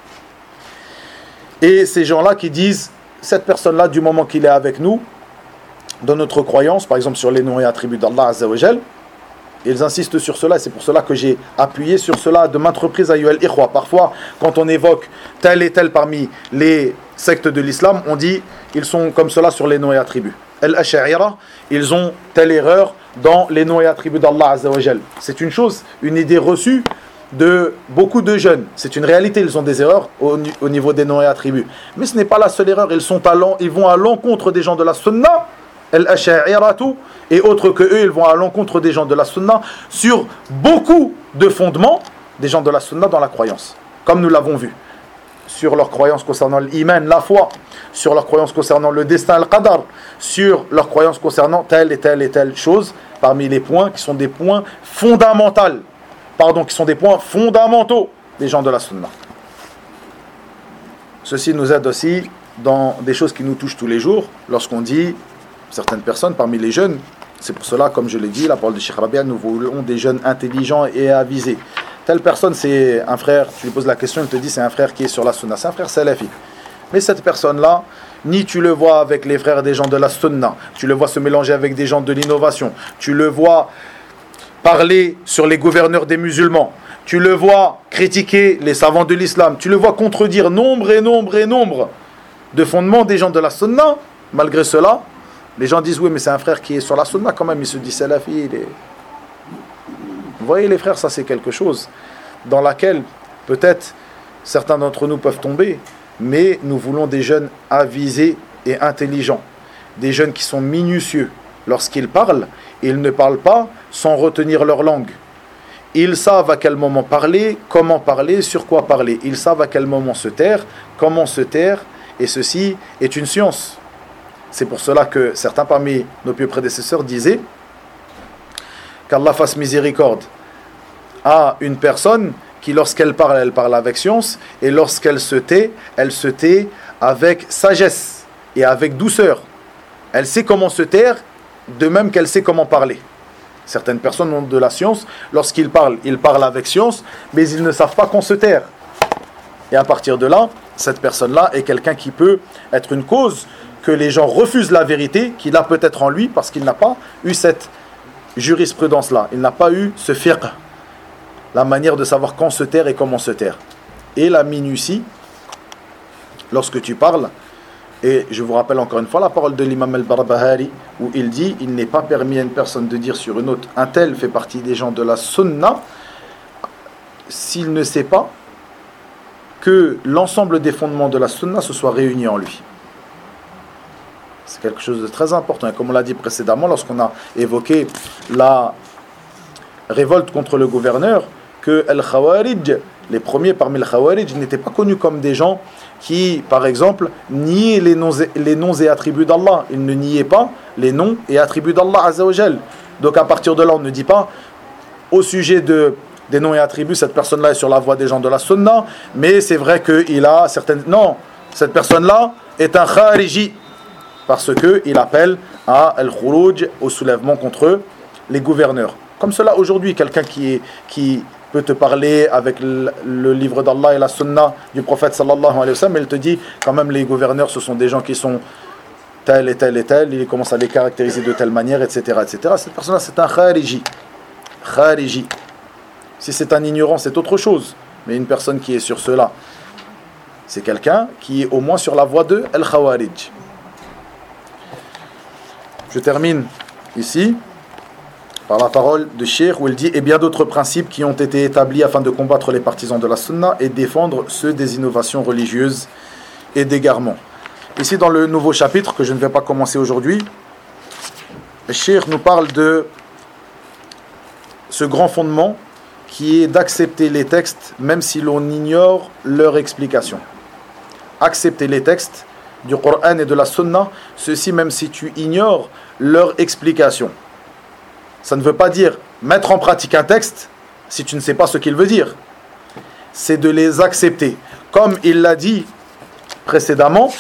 Et ces gens-là qui disent, cette personne-là, du moment qu'il est avec nous, dans notre croyance, par exemple sur les noms et attributs d'Allah Azza wa Jal, ils insistent sur cela, et c'est pour cela que j'ai appuyé sur cela de maintes reprises à Yuel Ikhwa. Parfois, quand on évoque tel et tel parmi les sectes de l'islam, on dit, ils sont comme cela sur les noms et attributs. Al-Ash'ira, ils ont telle erreur dans les noms et attributs d'Allah Azza wa Jal. C'est une chose, une idée reçue de beaucoup de jeunes. C'est une réalité, ils ont des erreurs au niveau des noms et attributs. Mais ce n'est pas la seule erreur, ils vont à l'encontre des gens de la Sunna, Al-Ash'iratu, et autres que eux, ils vont à l'encontre des gens de la Sunna sur beaucoup de fondements des gens de la Sunna dans la croyance, comme nous l'avons vu. Sur leur croyance concernant l'iman, la foi, sur leur croyance concernant le destin, al-qadar, sur leur croyance concernant telle et telle et telle chose, parmi les points qui sont des points fondamentaux, qui sont des points fondamentaux des gens de la Sunna. Ceci nous aide aussi dans des choses qui nous touchent tous les jours, lorsqu'on dit, certaines personnes parmi les jeunes, c'est pour cela, comme je l'ai dit, la parole de Cheikh Rabia, nous voulons des jeunes intelligents et avisés. Telle personne, c'est un frère, tu lui poses la question, il te dit c'est un frère qui est sur la Sunna, c'est un frère salafi. Mais cette personne-là, ni tu le vois avec les frères des gens de la Sunna, tu le vois se mélanger avec des gens de l'innovation, tu le vois parler sur les gouverneurs des musulmans, tu le vois critiquer les savants de l'islam, tu le vois contredire nombre de fondements des gens de la Sunna. Malgré cela, les gens disent oui, mais c'est un frère qui est sur la Sunna quand même, il se dit salafi, Vous voyez les frères, ça c'est quelque chose dans laquelle peut-être certains d'entre nous peuvent tomber, mais nous voulons des jeunes avisés et intelligents, des jeunes qui sont minutieux. Lorsqu'ils parlent, ils ne parlent pas sans retenir leur langue. Ils savent à quel moment parler, comment parler, sur quoi parler. Ils savent à quel moment se taire, comment se taire, et ceci est une science. C'est pour cela que certains parmi nos pieux prédécesseurs disaient qu'Allah fasse miséricorde à une personne qui, lorsqu'elle parle, elle parle avec science, et lorsqu'elle se tait avec sagesse et avec douceur. Elle sait comment se taire, de même qu'elle sait comment parler. Certaines personnes ont de la science, lorsqu'ils parlent, ils parlent avec science, mais ils ne savent pas qu'on se taire. Et à partir de là, cette personne-là est quelqu'un qui peut être une cause que les gens refusent la vérité qu'il a peut-être en lui, parce qu'il n'a pas eu cette jurisprudence-là, il n'a pas eu ce fiqh, la manière de savoir quand se taire et comment se taire. Et la minutie, lorsque tu parles, et je vous rappelle encore une fois la parole de l'imam al-Barbahari, où il dit, il n'est pas permis à une personne de dire sur une autre, un tel fait partie des gens de la sunna, s'il ne sait pas que l'ensemble des fondements de la sunna se soit réunis en lui. C'est quelque chose de très important. Et comme on l'a dit précédemment, lorsqu'on a évoqué la révolte contre le gouverneur, que Al-Khawarij, les premiers parmi les Khawarij, n'étaient pas connus comme des gens qui, par exemple, niaient les noms et attributs d'Allah. Ils ne niaient pas les noms et attributs d'Allah Azza wa Jal. Donc à partir de là, on ne dit pas au sujet des noms et attributs, cette personne-là est sur la voie des gens de la Sunna, mais c'est vrai qu'il a certaines... Non, cette personne-là est un Khariji, parce qu'il appelle à Al-Khuruj, au soulèvement contre les gouverneurs. Comme cela, aujourd'hui, quelqu'un qui peut te parler avec le livre d'Allah et la sunna du prophète sallallahu alayhi wa sallam, il te dit, quand même, les gouverneurs, ce sont des gens qui sont tel et tel et tel, il commence à les caractériser de telle manière, etc., etc. Cette personne-là, c'est un khariji. Khariji. Si c'est un ignorant, c'est autre chose. Mais une personne qui est sur cela, c'est quelqu'un qui est au moins sur la voie de Al-Khawarij. Je termine ici par la parole de Cheikh, où il dit et bien d'autres principes qui ont été établis afin de combattre les partisans de la sunna et défendre ceux des innovations religieuses et d'égarements. Ici dans le nouveau chapitre que je ne vais pas commencer aujourd'hui, Cheikh nous parle de ce grand fondement qui est d'accepter les textes même si l'on ignore leur explication. Accepter les textes du Coran et de la Sunna, ceci même si tu ignores leur explication. Ça ne veut pas dire mettre en pratique un texte si tu ne sais pas ce qu'il veut dire. C'est de les accepter. Comme il l'a dit précédemment,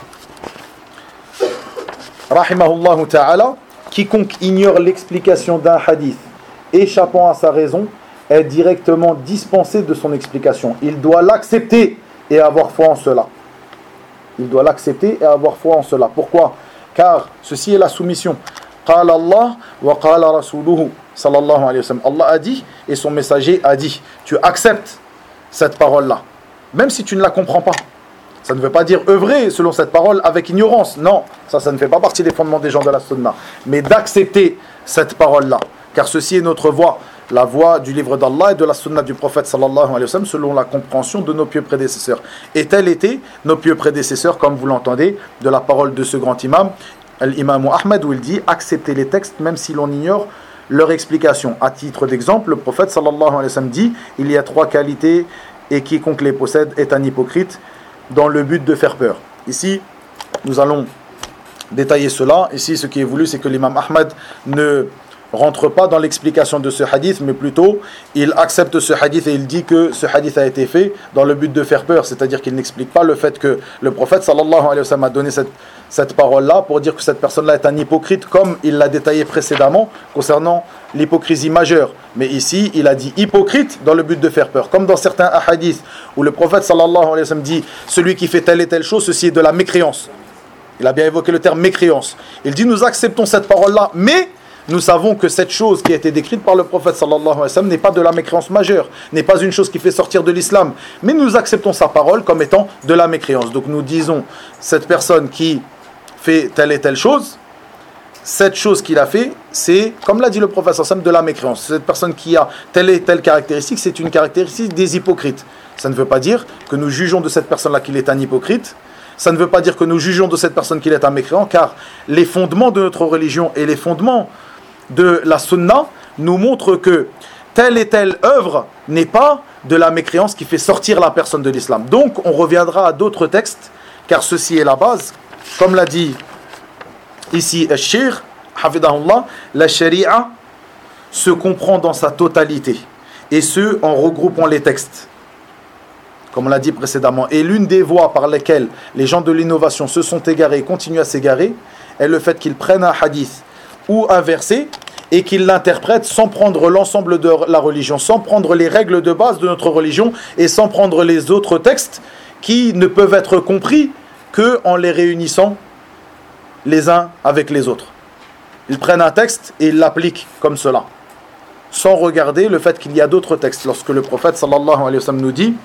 rahimahullah ta'ala, quiconque ignore l'explication d'un hadith échappant à sa raison est directement dispensé de son explication. Il doit l'accepter et avoir foi en cela. Il doit l'accepter et avoir foi en cela. Pourquoi? Car ceci est la soumission. Qala Allah wa qala rasuluhu sallallahu alayhi wa sallam. Allah a dit et son messager a dit. Tu acceptes cette parole-là, même si tu ne la comprends pas. Ça ne veut pas dire œuvrer selon cette parole avec ignorance. Non, ça ne fait pas partie des fondements des gens de la sunna. Mais d'accepter cette parole-là. Car ceci est notre voie, la voie du livre d'Allah et de la sunna du prophète sallallahu alayhi wa sallam selon la compréhension de nos pieux prédécesseurs. Et tels étaient nos pieux prédécesseurs, comme vous l'entendez, de la parole de ce grand imam, l'imam Ahmed, où il dit « Acceptez les textes même si l'on ignore leur explication ». À titre d'exemple, le prophète sallallahu alayhi wa sallam dit « Il y a 3 qualités et quiconque les possède est un hypocrite dans le but de faire peur ». Ici, nous allons détailler cela. Ici, ce qui est voulu, c'est que l'imam Ahmed ne rentre pas dans l'explication de ce hadith, mais plutôt il accepte ce hadith et il dit que ce hadith a été fait dans le but de faire peur, c'est-à-dire qu'il n'explique pas le fait que le prophète sallallahu alayhi wa sallam a donné cette parole-là pour dire que cette personne-là est un hypocrite, comme il l'a détaillé précédemment concernant l'hypocrisie majeure. Mais ici, il a dit hypocrite dans le but de faire peur, comme dans certains hadiths où le prophète sallallahu alayhi wa sallam dit celui qui fait telle et telle chose, ceci est de la mécréance. Il a bien évoqué le terme mécréance. Il dit nous acceptons cette parole-là, mais nous savons que cette chose qui a été décrite par le prophète sallallahu alayhi wa sallam n'est pas de la mécréance majeure, n'est pas une chose qui fait sortir de l'islam, mais nous acceptons sa parole comme étant de la mécréance. Donc nous disons, cette personne qui fait telle et telle chose, cette chose qu'il a fait, c'est, comme l'a dit le prophète sallallahu alayhi wa sallam, de la mécréance. Cette personne qui a telle et telle caractéristique, c'est une caractéristique des hypocrites. Ça ne veut pas dire que nous jugeons de cette personne-là qu'il est un hypocrite. Ça ne veut pas dire que nous jugeons de cette personne qu'il est un mécréant, car les fondements de notre religion et les fondements de la sunna nous montrent que telle et telle œuvre n'est pas de la mécréance qui fait sortir la personne de l'islam. Donc on reviendra à d'autres textes, car ceci est la base. Comme l'a dit ici Cheikh, hafidahullah, la sharia se comprend dans sa totalité, et ce en regroupant les textes. Comme on l'a dit précédemment, et l'une des voies par lesquelles les gens de l'innovation se sont égarés et continuent à s'égarer est le fait qu'ils prennent un hadith ou un verset et qu'ils l'interprètent sans prendre l'ensemble de la religion, sans prendre les règles de base de notre religion et sans prendre les autres textes qui ne peuvent être compris qu'en les réunissant les uns avec les autres. Ils prennent un texte et ils l'appliquent comme cela, sans regarder le fait qu'il y a d'autres textes. Lorsque le prophète sallallahu alayhi wa sallam nous dit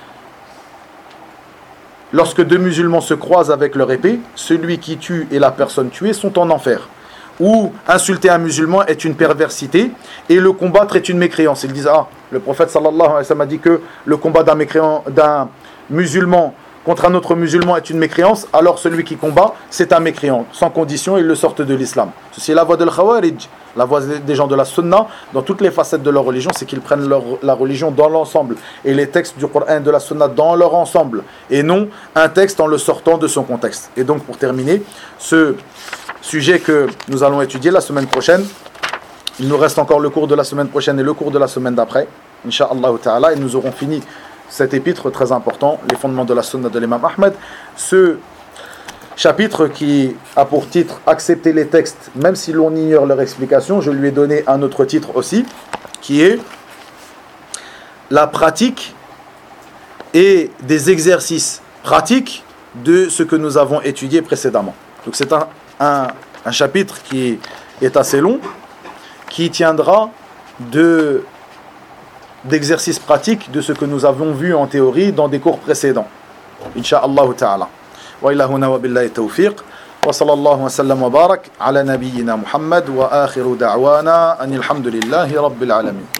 « Lorsque 2 musulmans se croisent avec leur épée, celui qui tue et la personne tuée sont en enfer. » Ou insulter un musulman est une perversité et le combattre est une mécréance. Ils disent le prophète sallallahu alayhi wa sallam a dit que le combat d'un musulman contre un autre musulman est une mécréance, alors celui qui combat c'est un mécréant. Sans condition, ils le sortent de l'islam. Ceci est la voie de l'Khawarij, la voie des gens de la sunna dans toutes les facettes de leur religion, c'est qu'ils prennent la religion dans l'ensemble et les textes du Coran et de la sunna dans leur ensemble et non un texte en le sortant de son contexte. Et donc pour terminer, ce sujet que nous allons étudier la semaine prochaine, il nous reste encore le cours de la semaine prochaine et le cours de la semaine d'après, Inch'Allah ta'ala, et nous aurons fini cet épître très important, les fondements de la sunna de l'imam Ahmed. Ce chapitre qui a pour titre « Accepter les textes même si l'on ignore leur explication », je lui ai donné un autre titre aussi, qui est « La pratique et des exercices pratiques de ce que nous avons étudié précédemment ». Donc c'est un chapitre qui est assez long, qui tiendra d'exercices pratiques de ce que nous avons vu en théorie dans des cours précédents. Inch'Allah ta'ala. Wa ilahuna wa billahi tawfiq. وصلى الله وسلم وبارك على نبينا محمد وآخر دعوانا أن الحمد لله رب العالمين.